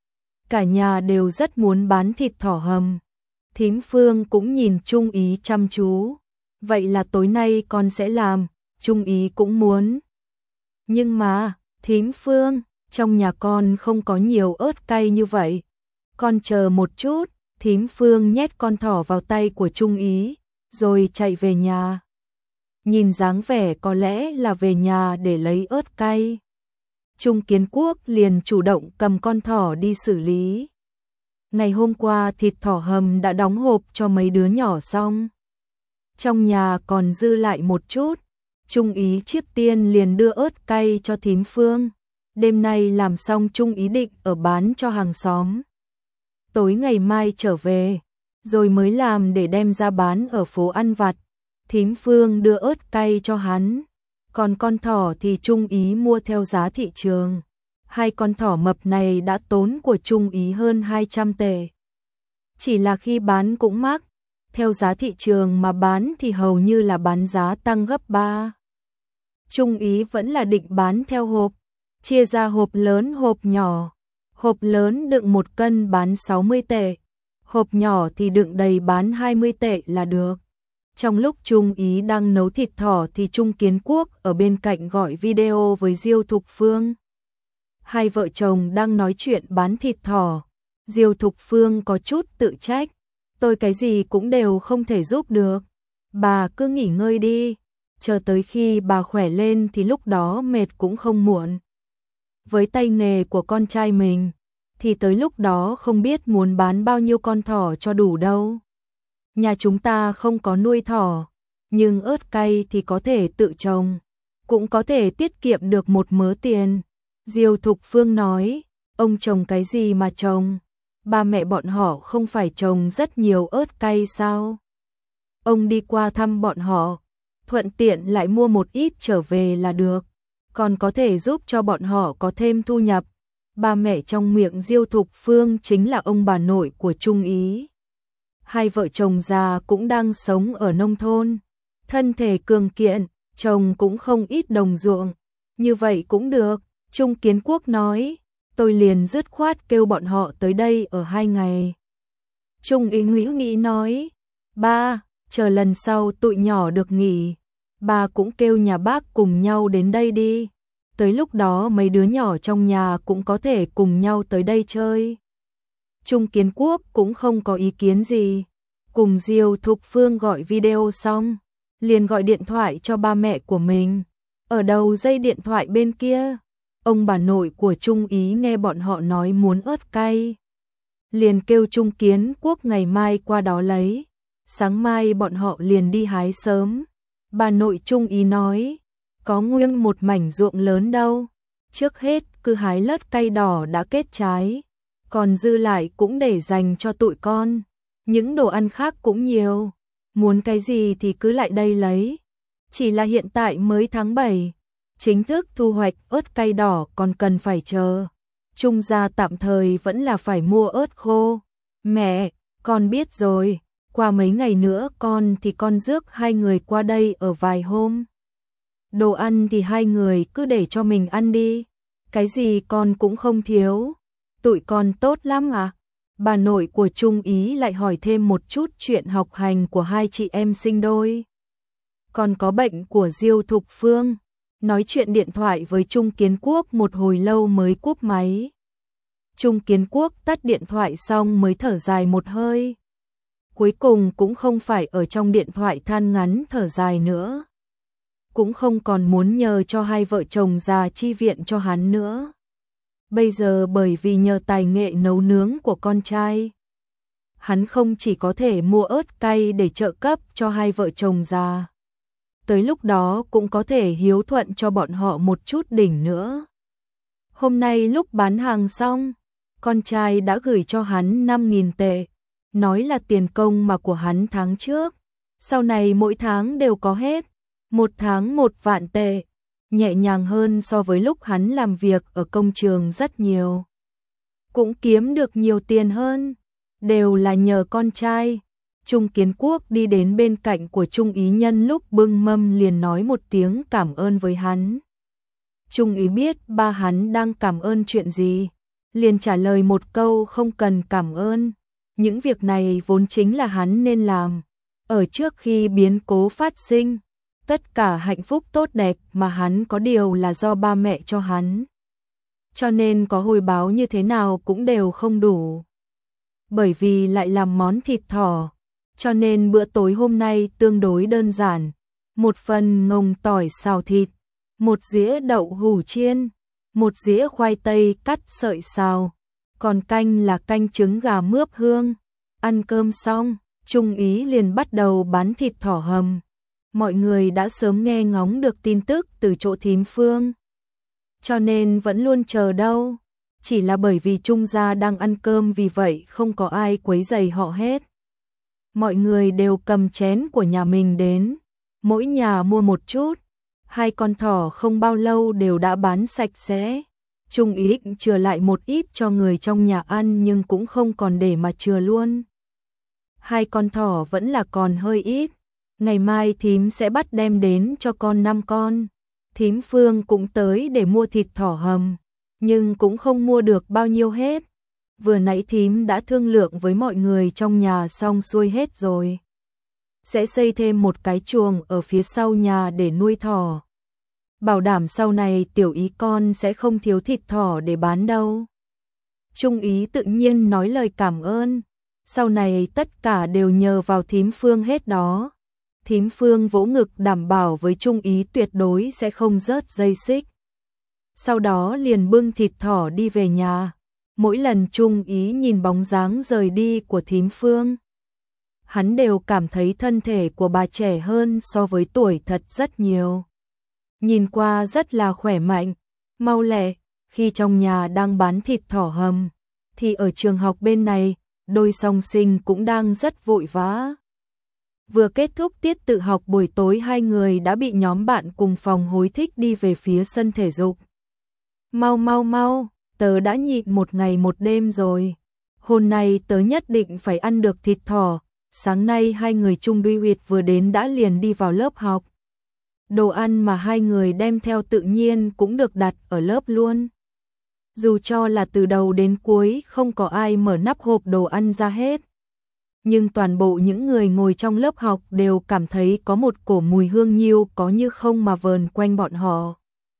Cả nhà đều rất muốn bán thịt thỏ hầm. Thím Phương cũng nhìn Trung Ý chăm chú. Vậy là tối nay con sẽ làm, Trung Ý cũng muốn. Nhưng mà, thím Phương, trong nhà con không có nhiều ớt cay như vậy. Con chờ một chút, thím Phương nhét con thỏ vào tay của Trung Ý, rồi chạy về nhà. Nhìn dáng vẻ có lẽ là về nhà để lấy ớt cay. Trung Kiến Quốc liền chủ động cầm con thỏ đi xử lý. Ngày hôm qua thịt thỏ hầm đã đóng hộp cho mấy đứa nhỏ xong. Trong nhà còn dư lại một chút. Trung Ý trước tiên liền đưa ớt cay cho thím Phương. Đêm nay làm xong Trung Ý định ở bán cho hàng xóm. Tối ngày mai trở về, rồi mới làm để đem ra bán ở phố ăn vặt. Thím Phương đưa ớt cay cho hắn. Còn con thỏ thì Trung Ý mua theo giá thị trường. Hai con thỏ mập này đã tốn của Trung Ý hơn hai trăm tệ. Chỉ là khi bán cũng mắc, theo giá thị trường mà bán thì hầu như là bán giá tăng gấp ba. Trung Ý vẫn là định bán theo hộp, chia ra hộp lớn hộp nhỏ. Hộp lớn đựng một cân bán sáu mươi tệ, hộp nhỏ thì đựng đầy bán hai mươi tệ là được. Trong lúc Trung Ý đang nấu thịt thỏ thì Trung Kiến Quốc ở bên cạnh gọi video với Diêu Thục Phương. Hai vợ chồng đang nói chuyện bán thịt thỏ. Diêu Thục Phương có chút tự trách. Tôi cái gì cũng đều không thể giúp được. Bà cứ nghỉ ngơi đi. Chờ tới khi bà khỏe lên thì lúc đó mệt cũng không muộn. Với tay nghề của con trai mình, thì tới lúc đó không biết muốn bán bao nhiêu con thỏ cho đủ đâu. Nhà chúng ta không có nuôi thỏ, nhưng ớt cay thì có thể tự trồng, cũng có thể tiết kiệm được một mớ tiền. Diêu Thục Phương nói, ông trồng cái gì mà trồng? ba mẹ bọn họ không phải trồng rất nhiều ớt cay sao? Ông đi qua thăm bọn họ, thuận tiện lại mua một ít trở về là được, còn có thể giúp cho bọn họ có thêm thu nhập. Ba mẹ trong miệng Diêu Thục Phương chính là ông bà nội của Trung Ý. Hai vợ chồng già cũng đang sống ở nông thôn, thân thể cường kiện, chồng cũng không ít đồng ruộng, như vậy cũng được. Trung Kiến Quốc nói, tôi liền dứt khoát kêu bọn họ tới đây ở hai ngày. Trung Ý nghĩ nghĩ nói, ba, chờ lần sau tụi nhỏ được nghỉ, ba cũng kêu nhà bác cùng nhau đến đây đi. Tới lúc đó mấy đứa nhỏ trong nhà cũng có thể cùng nhau tới đây chơi. Trung Kiến Quốc cũng không có ý kiến gì. Cùng Diêu Thục Phương gọi video xong, liền gọi điện thoại cho ba mẹ của mình. Ở đầu dây điện thoại bên kia, ông bà nội của Trung Ý nghe bọn họ nói muốn ớt cay, liền kêu Trung Kiến Quốc ngày mai qua đó lấy. Sáng mai bọn họ liền đi hái sớm. Bà nội Trung Ý nói, có nguyên một mảnh ruộng lớn đâu, trước hết cứ hái lất cay đỏ đã kết trái, còn dư lại cũng để dành cho tụi con. Những đồ ăn khác cũng nhiều, muốn cái gì thì cứ lại đây lấy. Chỉ là hiện tại mới tháng bảy, chính thức thu hoạch ớt cay đỏ còn cần phải chờ. Trung gia tạm thời vẫn là phải mua ớt khô. Mẹ, con biết rồi, qua mấy ngày nữa con thì con rước hai người qua đây ở vài hôm. Đồ ăn thì hai người cứ để cho mình ăn đi, cái gì con cũng không thiếu. Tụi con tốt lắm à? Bà nội của Trung Ý lại hỏi thêm một chút chuyện học hành của hai chị em sinh đôi. Còn có bệnh của Diêu Thục Phương. Nói chuyện điện thoại với Trung Kiến Quốc một hồi lâu mới cúp máy. Trung Kiến Quốc tắt điện thoại xong mới thở dài một hơi. Cuối cùng cũng không phải ở trong điện thoại than ngắn thở dài nữa. Cũng không còn muốn nhờ cho hai vợ chồng già chi viện cho hắn nữa. Bây giờ bởi vì nhờ tài nghệ nấu nướng của con trai, hắn không chỉ có thể mua ớt cay để trợ cấp cho hai vợ chồng già, tới lúc đó cũng có thể hiếu thuận cho bọn họ một chút đỉnh nữa. Hôm nay lúc bán hàng xong, con trai đã gửi cho hắn năm nghìn tệ, nói là tiền công mà của hắn tháng trước, sau này mỗi tháng đều có hết, một tháng một vạn tệ. Nhẹ nhàng hơn so với lúc hắn làm việc ở công trường rất nhiều. Cũng kiếm được nhiều tiền hơn, đều là nhờ con trai. Trung Kiến Quốc đi đến bên cạnh của Trung Ý nhân lúc bưng mâm liền nói một tiếng cảm ơn với hắn. Trung Ý biết ba hắn đang cảm ơn chuyện gì, liền trả lời một câu không cần cảm ơn. Những việc này vốn chính là hắn nên làm. Ở trước khi biến cố phát sinh, tất cả hạnh phúc tốt đẹp mà hắn có đều là do ba mẹ cho hắn. Cho nên có hồi báo như thế nào cũng đều không đủ. Bởi vì lại làm món thịt thỏ, cho nên bữa tối hôm nay tương đối đơn giản. Một phần ngồng tỏi xào thịt, một dĩa đậu hủ chiên, một dĩa khoai tây cắt sợi xào, còn canh là canh trứng gà mướp hương. Ăn cơm xong, Trung Ý liền bắt đầu bán thịt thỏ hầm. Mọi người đã sớm nghe ngóng được tin tức từ chỗ thím Phương, cho nên vẫn luôn chờ đâu. Chỉ là bởi vì Trung gia đang ăn cơm vì vậy không có ai quấy rầy họ hết. Mọi người đều cầm chén của nhà mình đến, mỗi nhà mua một chút. Hai con thỏ không bao lâu đều đã bán sạch sẽ. Trung Ý chừa lại một ít cho người trong nhà ăn nhưng cũng không còn để mà chừa luôn. Hai con thỏ vẫn là còn hơi ít. Ngày mai thím sẽ bắt đem đến cho con năm con. Thím Phương cũng tới để mua thịt thỏ hầm, nhưng cũng không mua được bao nhiêu hết. Vừa nãy thím đã thương lượng với mọi người trong nhà xong xuôi hết rồi. Sẽ xây thêm một cái chuồng ở phía sau nhà để nuôi thỏ. Bảo đảm sau này Tiểu Ý con sẽ không thiếu thịt thỏ để bán đâu. Trung Ý tự nhiên nói lời cảm ơn. Sau này tất cả đều nhờ vào thím Phương hết đó. Thím Phương vỗ ngực đảm bảo với Trung Ý tuyệt đối sẽ không rớt dây xích. Sau đó liền bưng thịt thỏ đi về nhà. Mỗi lần Trung Ý nhìn bóng dáng rời đi của thím Phương, hắn đều cảm thấy thân thể của bà trẻ hơn so với tuổi thật rất nhiều. Nhìn qua rất là khỏe mạnh, mau lẹ. Khi trong nhà đang bán thịt thỏ hầm, thì ở trường học bên này, đôi song sinh cũng đang rất vội vã. Vừa kết thúc tiết tự học buổi tối, hai người đã bị nhóm bạn cùng phòng hối thúc đi về phía sân thể dục. Mau mau mau, tớ đã nhịn một ngày một đêm rồi. Hôm nay tớ nhất định phải ăn được thịt thỏ. Sáng nay hai người Trung Duy Uyệt vừa đến đã liền đi vào lớp học. Đồ ăn mà hai người đem theo tự nhiên cũng được đặt ở lớp luôn. Dù cho là từ đầu đến cuối không có ai mở nắp hộp đồ ăn ra hết. Nhưng toàn bộ những người ngồi trong lớp học đều cảm thấy có một cổ mùi hương nhiêu có như không mà vờn quanh bọn họ.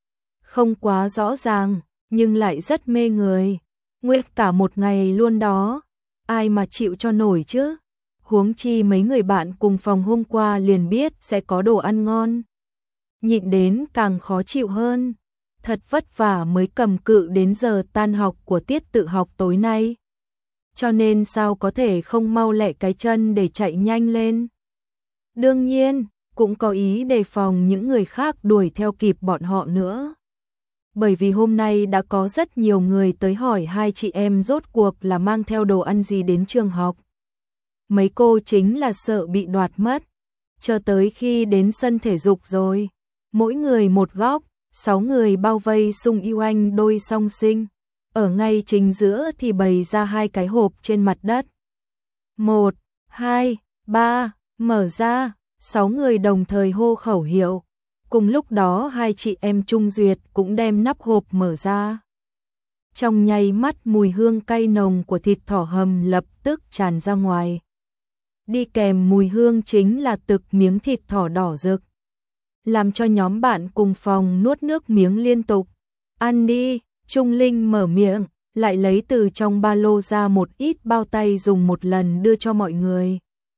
Không quá rõ ràng, nhưng lại rất mê người. Nguyên cả một ngày luôn đó, ai mà chịu cho nổi chứ? Huống chi mấy người bạn cùng phòng hôm qua liền biết sẽ có đồ ăn ngon. Nhịn đến càng khó chịu hơn. Thật vất vả mới cầm cự đến giờ tan học của tiết tự học tối nay. Cho nên sao có thể không mau lẹ cái chân để chạy nhanh lên. Đương nhiên, cũng có ý đề phòng những người khác đuổi theo kịp bọn họ nữa. Bởi vì hôm nay đã có rất nhiều người tới hỏi hai chị em rốt cuộc là mang theo đồ ăn gì đến trường học. Mấy cô chính là sợ bị đoạt mất. Chờ tới khi đến sân thể dục rồi, mỗi người một góc, sáu người bao vây xung yêu anh đôi song sinh. Ở ngay chính giữa thì bày ra hai cái hộp trên mặt đất. Một, hai, ba, mở ra, sáu người đồng thời hô khẩu hiệu. Cùng lúc đó hai chị em Trung Duyệt cũng đem nắp hộp mở ra. Trong nháy mắt mùi hương cay nồng của thịt thỏ hầm lập tức tràn ra ngoài. Đi kèm mùi hương chính là từng miếng thịt thỏ đỏ rực. Làm cho nhóm bạn cùng phòng nuốt nước miếng liên tục. Ăn đi, Trung Linh mở miệng, lại lấy từ trong ba lô ra một ít bao tay dùng một lần đưa cho mọi người.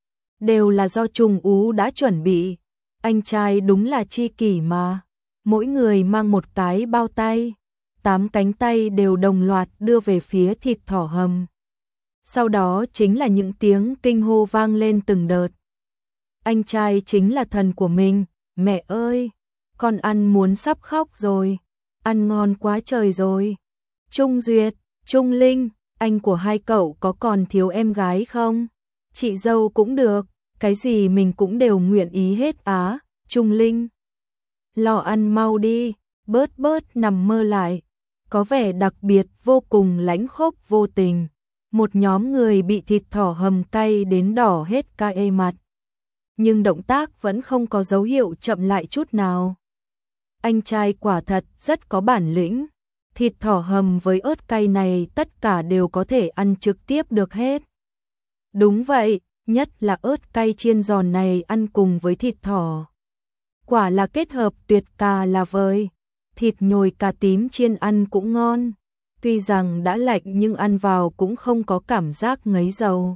Đều là do Trung Ú đã chuẩn bị. Anh trai đúng là chi kỷ mà. Mỗi người mang một cái bao tay. Tám cánh tay đều đồng loạt đưa về phía thịt thỏ hầm. Sau đó chính là những tiếng kinh hô vang lên từng đợt. Anh trai chính là thần của mình. Mẹ ơi, con ăn muốn sắp khóc rồi. Ăn ngon quá trời rồi. Trung Duyệt, Trung Linh, anh của hai cậu có còn thiếu em gái không? Chị dâu cũng được, cái gì mình cũng đều nguyện ý hết á. Trung Linh, lo ăn mau đi, bớt bớt nằm mơ lại. Có vẻ đặc biệt vô cùng lãnh khốc vô tình. Một nhóm người bị thịt thỏ hầm cay đến đỏ hết cả ê mặt. Nhưng động tác vẫn không có dấu hiệu chậm lại chút nào. Anh trai quả thật rất có bản lĩnh. Thịt thỏ hầm với ớt cay này tất cả đều có thể ăn trực tiếp được hết. Đúng vậy, nhất là ớt cay chiên giòn này ăn cùng với thịt thỏ. Quả là kết hợp tuyệt cà là vời. Thịt nhồi cà tím chiên ăn cũng ngon. Tuy rằng đã lạnh nhưng ăn vào cũng không có cảm giác ngấy dầu.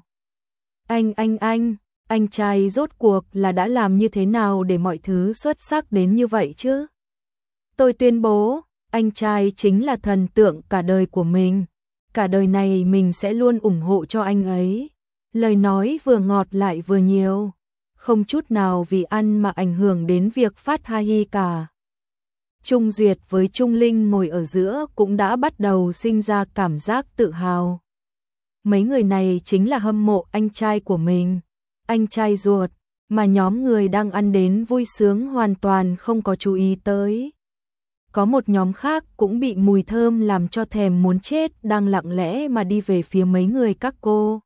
Anh anh anh, anh trai rốt cuộc là đã làm như thế nào để mọi thứ xuất sắc đến như vậy chứ? Tôi tuyên bố, anh trai chính là thần tượng cả đời của mình. Cả đời này mình sẽ luôn ủng hộ cho anh ấy. Lời nói vừa ngọt lại vừa nhiều. Không chút nào vì ăn mà ảnh hưởng đến việc phát ha hi cả. Trung Duyệt với Trung Linh ngồi ở giữa cũng đã bắt đầu sinh ra cảm giác tự hào. Mấy người này chính là hâm mộ anh trai của mình. Anh trai ruột, mà nhóm người đang ăn đến vui sướng hoàn toàn không có chú ý tới. Có một nhóm khác cũng bị mùi thơm làm cho thèm muốn chết đang lặng lẽ mà đi về phía mấy người các cô.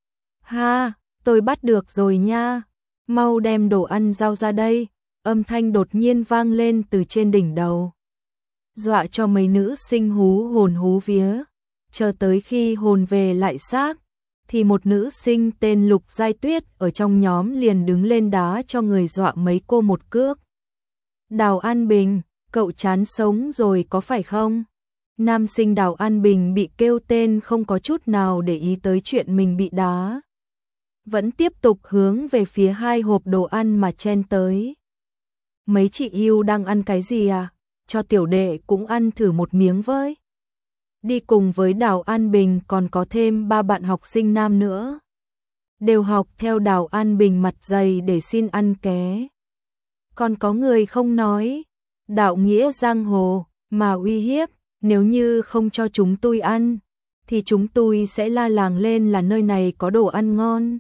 Ha, tôi bắt được rồi nha, mau đem đồ ăn giao ra đây, âm thanh đột nhiên vang lên từ trên đỉnh đầu. Dọa cho mấy nữ sinh hú hồn hú vía, chờ tới khi hồn về lại xác, thì một nữ sinh tên Lục Giai Tuyết ở trong nhóm liền đứng lên đá cho người dọa mấy cô một cước. Đào An Bình, cậu chán sống rồi có phải không? Nam sinh Đào An Bình bị kêu tên không có chút nào để ý tới chuyện mình bị đá. Vẫn tiếp tục hướng về phía hai hộp đồ ăn mà chen tới. Mấy chị yêu đang ăn cái gì à? Cho tiểu đệ cũng ăn thử một miếng với. Đi cùng với Đào An Bình còn có thêm ba bạn học sinh nam nữa. Đều học theo Đào An Bình mặt dày để xin ăn ké. Còn có người không nói. Đạo nghĩa giang hồ mà uy hiếp, nếu như không cho chúng tôi ăn, thì chúng tôi sẽ la làng lên là nơi này có đồ ăn ngon.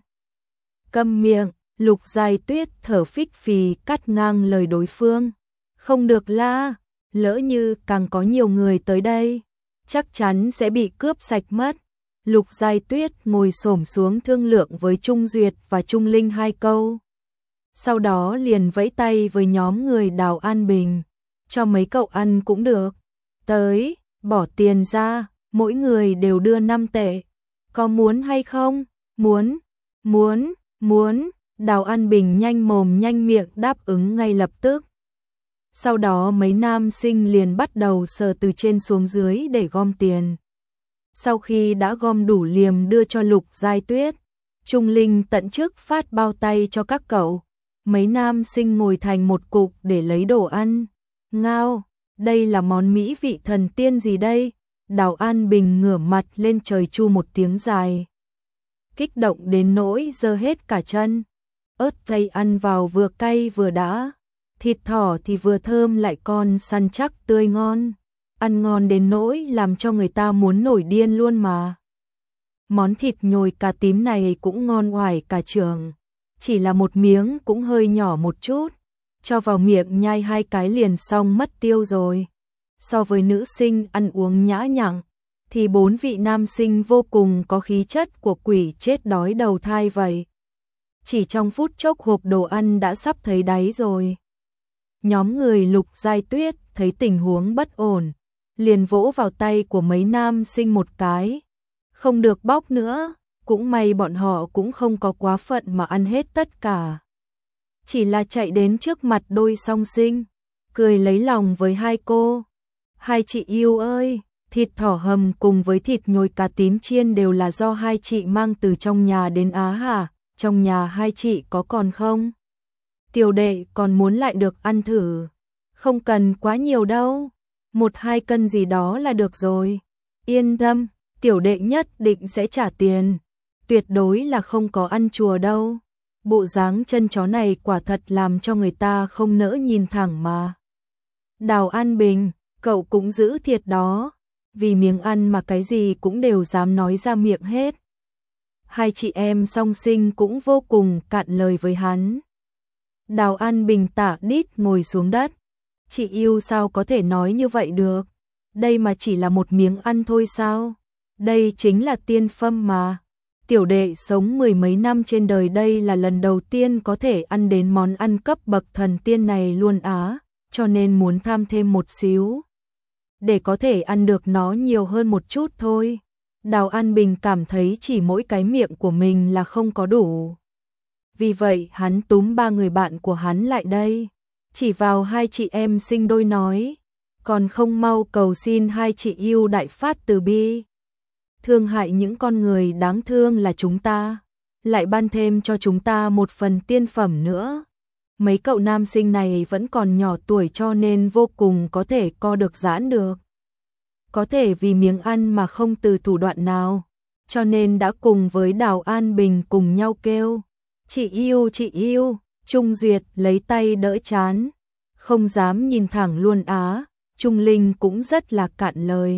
Câm miệng, Lục Giai Tuyết thở phích phì cắt ngang lời đối phương. Không được la, lỡ như càng có nhiều người tới đây, chắc chắn sẽ bị cướp sạch mất. Lục Giai Tuyết ngồi xổm xuống thương lượng với Trung Duyệt và Trung Linh hai câu. Sau đó liền vẫy tay với nhóm người Đào An Bình. Cho mấy cậu ăn cũng được. Tới, bỏ tiền ra, mỗi người đều đưa năm tệ. Có muốn hay không? Muốn, muốn, muốn. Đào An Bình nhanh mồm nhanh miệng đáp ứng ngay lập tức. Sau đó mấy nam sinh liền bắt đầu sờ từ trên xuống dưới để gom tiền. Sau khi đã gom đủ liềm đưa cho Lục Giai Tuyết, Trung Linh tận chức phát bao tay cho các cậu. Mấy nam sinh ngồi thành một cục để lấy đồ ăn. Ngao, đây là món mỹ vị thần tiên gì đây? Đào An Bình ngửa mặt lên trời chu một tiếng dài. Kích động đến nỗi giơ hết cả chân. Ớt tây ăn vào vừa cay vừa đã. Thịt thỏ thì vừa thơm lại còn săn chắc tươi ngon. Ăn ngon đến nỗi làm cho người ta muốn nổi điên luôn mà. Món thịt nhồi cà tím này cũng ngon oải cả trường. Chỉ là một miếng cũng hơi nhỏ một chút. Cho vào miệng nhai hai cái liền xong mất tiêu rồi. So với nữ sinh ăn uống nhã nhặn, thì bốn vị nam sinh vô cùng có khí chất của quỷ chết đói đầu thai vậy. Chỉ trong phút chốc hộp đồ ăn đã sắp thấy đáy rồi. Nhóm người Lục Giai Tuyết thấy tình huống bất ổn, liền vỗ vào tay của mấy nam sinh một cái. Không được bóc nữa, cũng may bọn họ cũng không có quá phận mà ăn hết tất cả. Chỉ là chạy đến trước mặt đôi song sinh, cười lấy lòng với hai cô. Hai chị yêu ơi, thịt thỏ hầm cùng với thịt nhồi cà tím chiên đều là do hai chị mang từ trong nhà đến Á hả? Trong nhà hai chị có còn không? Tiểu đệ còn muốn lại được ăn thử. Không cần quá nhiều đâu, một hai cân gì đó là được rồi. Yên tâm, tiểu đệ nhất định sẽ trả tiền. Tuyệt đối là không có ăn chùa đâu. Bộ dáng chân chó này quả thật làm cho người ta không nỡ nhìn thẳng mà. Đào An Bình, cậu cũng giữ thiệt đó. Vì miếng ăn mà cái gì cũng đều dám nói ra miệng hết. Hai chị em song sinh cũng vô cùng cạn lời với hắn. Đào An Bình tả đít ngồi xuống đất. Chị yêu sao có thể nói như vậy được? Đây mà chỉ là một miếng ăn thôi sao? Đây chính là tiên phẩm mà. Tiểu đệ sống mười mấy năm trên đời đây là lần đầu tiên có thể ăn đến món ăn cấp bậc thần tiên này luôn á, cho nên muốn tham thêm một xíu. Để có thể ăn được nó nhiều hơn một chút thôi. Đào An Bình cảm thấy chỉ mỗi cái miệng của mình là không có đủ. Vì vậy hắn túm ba người bạn của hắn lại đây, chỉ vào hai chị em sinh đôi nói, còn không mau cầu xin hai chị yêu đại phát từ bi. Thương hại những con người đáng thương là chúng ta, lại ban thêm cho chúng ta một phần tiên phẩm nữa. Mấy cậu nam sinh này vẫn còn nhỏ tuổi cho nên vô cùng có thể co được giãn được. Có thể vì miếng ăn mà không từ thủ đoạn nào, cho nên đã cùng với Đào An Bình cùng nhau kêu. Chị yêu, chị yêu, Trung Duyệt lấy tay đỡ chán, không dám nhìn thẳng luôn á, Trung Linh cũng rất là cạn lời.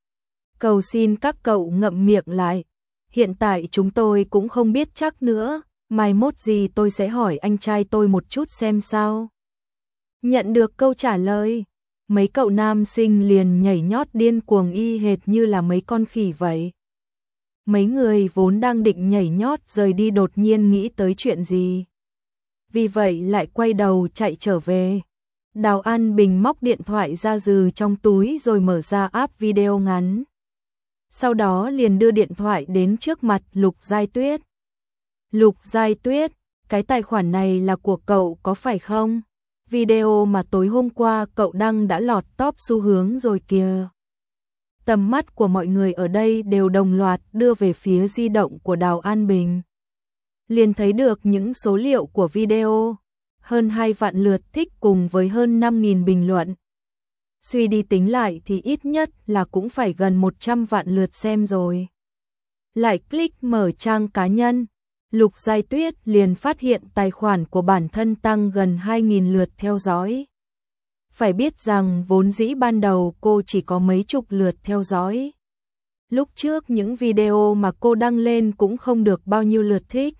Cầu xin các cậu ngậm miệng lại, hiện tại chúng tôi cũng không biết chắc nữa, mai mốt gì tôi sẽ hỏi anh trai tôi một chút xem sao. Nhận được câu trả lời, mấy cậu nam sinh liền nhảy nhót điên cuồng y hệt như là mấy con khỉ vậy. Mấy người vốn đang định nhảy nhót rời đi đột nhiên nghĩ tới chuyện gì. Vì vậy lại quay đầu chạy trở về. Đào An Bình móc điện thoại ra từ trong túi rồi mở ra app video ngắn. Sau đó liền đưa điện thoại đến trước mặt Lục Giai Tuyết. Lục Giai Tuyết, cái tài khoản này là của cậu có phải không? Video mà tối hôm qua cậu đăng đã lọt top xu hướng rồi kìa. Tầm mắt của mọi người ở đây đều đồng loạt đưa về phía di động của Đào An Bình. Liền thấy được những số liệu của video, hơn hai vạn lượt thích cùng với hơn năm nghìn bình luận. Suy đi tính lại thì ít nhất là cũng phải gần một trăm vạn lượt xem rồi. Lại click mở trang cá nhân, Lục Giai Tuyết liền phát hiện tài khoản của bản thân tăng gần hai nghìn lượt theo dõi. Phải biết rằng vốn dĩ ban đầu cô chỉ có mấy chục lượt theo dõi. Lúc trước những video mà cô đăng lên cũng không được bao nhiêu lượt thích.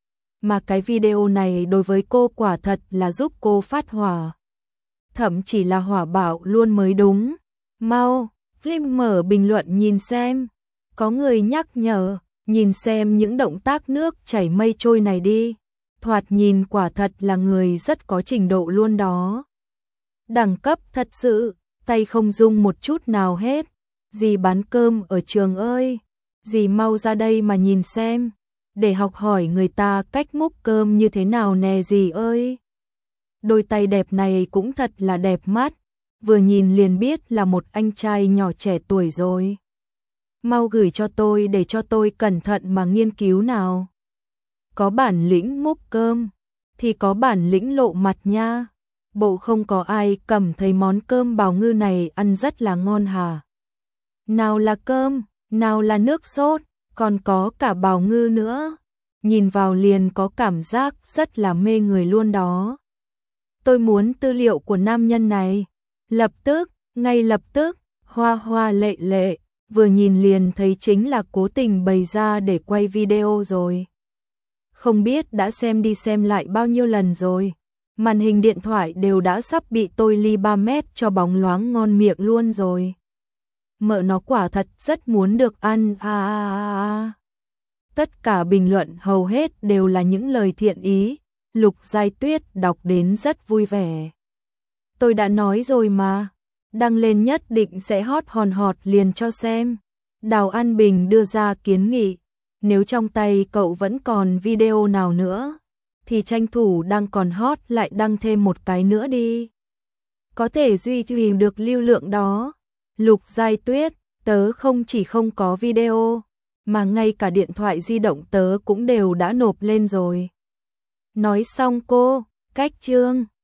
Mà cái video này đối với cô quả thật là giúp cô phát hỏa. Thậm chỉ là hỏa bạo luôn mới đúng. Mau, Flip mở bình luận nhìn xem. Có người nhắc nhở, nhìn xem những động tác nước chảy mây trôi này đi. Thoạt nhìn quả thật là người rất có trình độ luôn đó. Đẳng cấp thật sự, tay không rung một chút nào hết. Dì bán cơm ở trường ơi, dì mau ra đây mà nhìn xem, để học hỏi người ta cách múc cơm như thế nào nè dì ơi. Đôi tay đẹp này cũng thật là đẹp mắt, vừa nhìn liền biết là một anh trai nhỏ trẻ tuổi rồi. Mau gửi cho tôi để cho tôi cẩn thận mà nghiên cứu nào. Có bản lĩnh múc cơm, thì có bản lĩnh lộ mặt nha. Bộ không có ai cầm thấy món cơm bào ngư này ăn rất là ngon hả? Nào là cơm, nào là nước sốt, còn có cả bào ngư nữa. Nhìn vào liền có cảm giác rất là mê người luôn đó. Tôi muốn tư liệu của nam nhân này. Lập tức, ngay lập tức, hoa hoa lệ lệ, vừa nhìn liền thấy chính là cố tình bày ra để quay video rồi. Không biết đã xem đi xem lại bao nhiêu lần rồi. Màn hình điện thoại đều đã sắp bị tôi ly ba mét cho bóng loáng ngon miệng luôn rồi. Mợ nó quả thật rất muốn được ăn à, à, à, à. Tất cả bình luận hầu hết đều là những lời thiện ý. Lục Giai Tuyết đọc đến rất vui vẻ. Tôi đã nói rồi mà, đăng lên nhất định sẽ hot hòn hot liền cho xem. Đào An Bình đưa ra kiến nghị, nếu trong tay cậu vẫn còn video nào nữa, thì tranh thủ đang còn hot lại đăng thêm một cái nữa đi. Có thể duy trì được lưu lượng đó. Lục Giai Tuyết, tớ không chỉ không có video, mà ngay cả điện thoại di động tớ cũng đều đã nộp lên rồi. Nói xong cô, cách chương.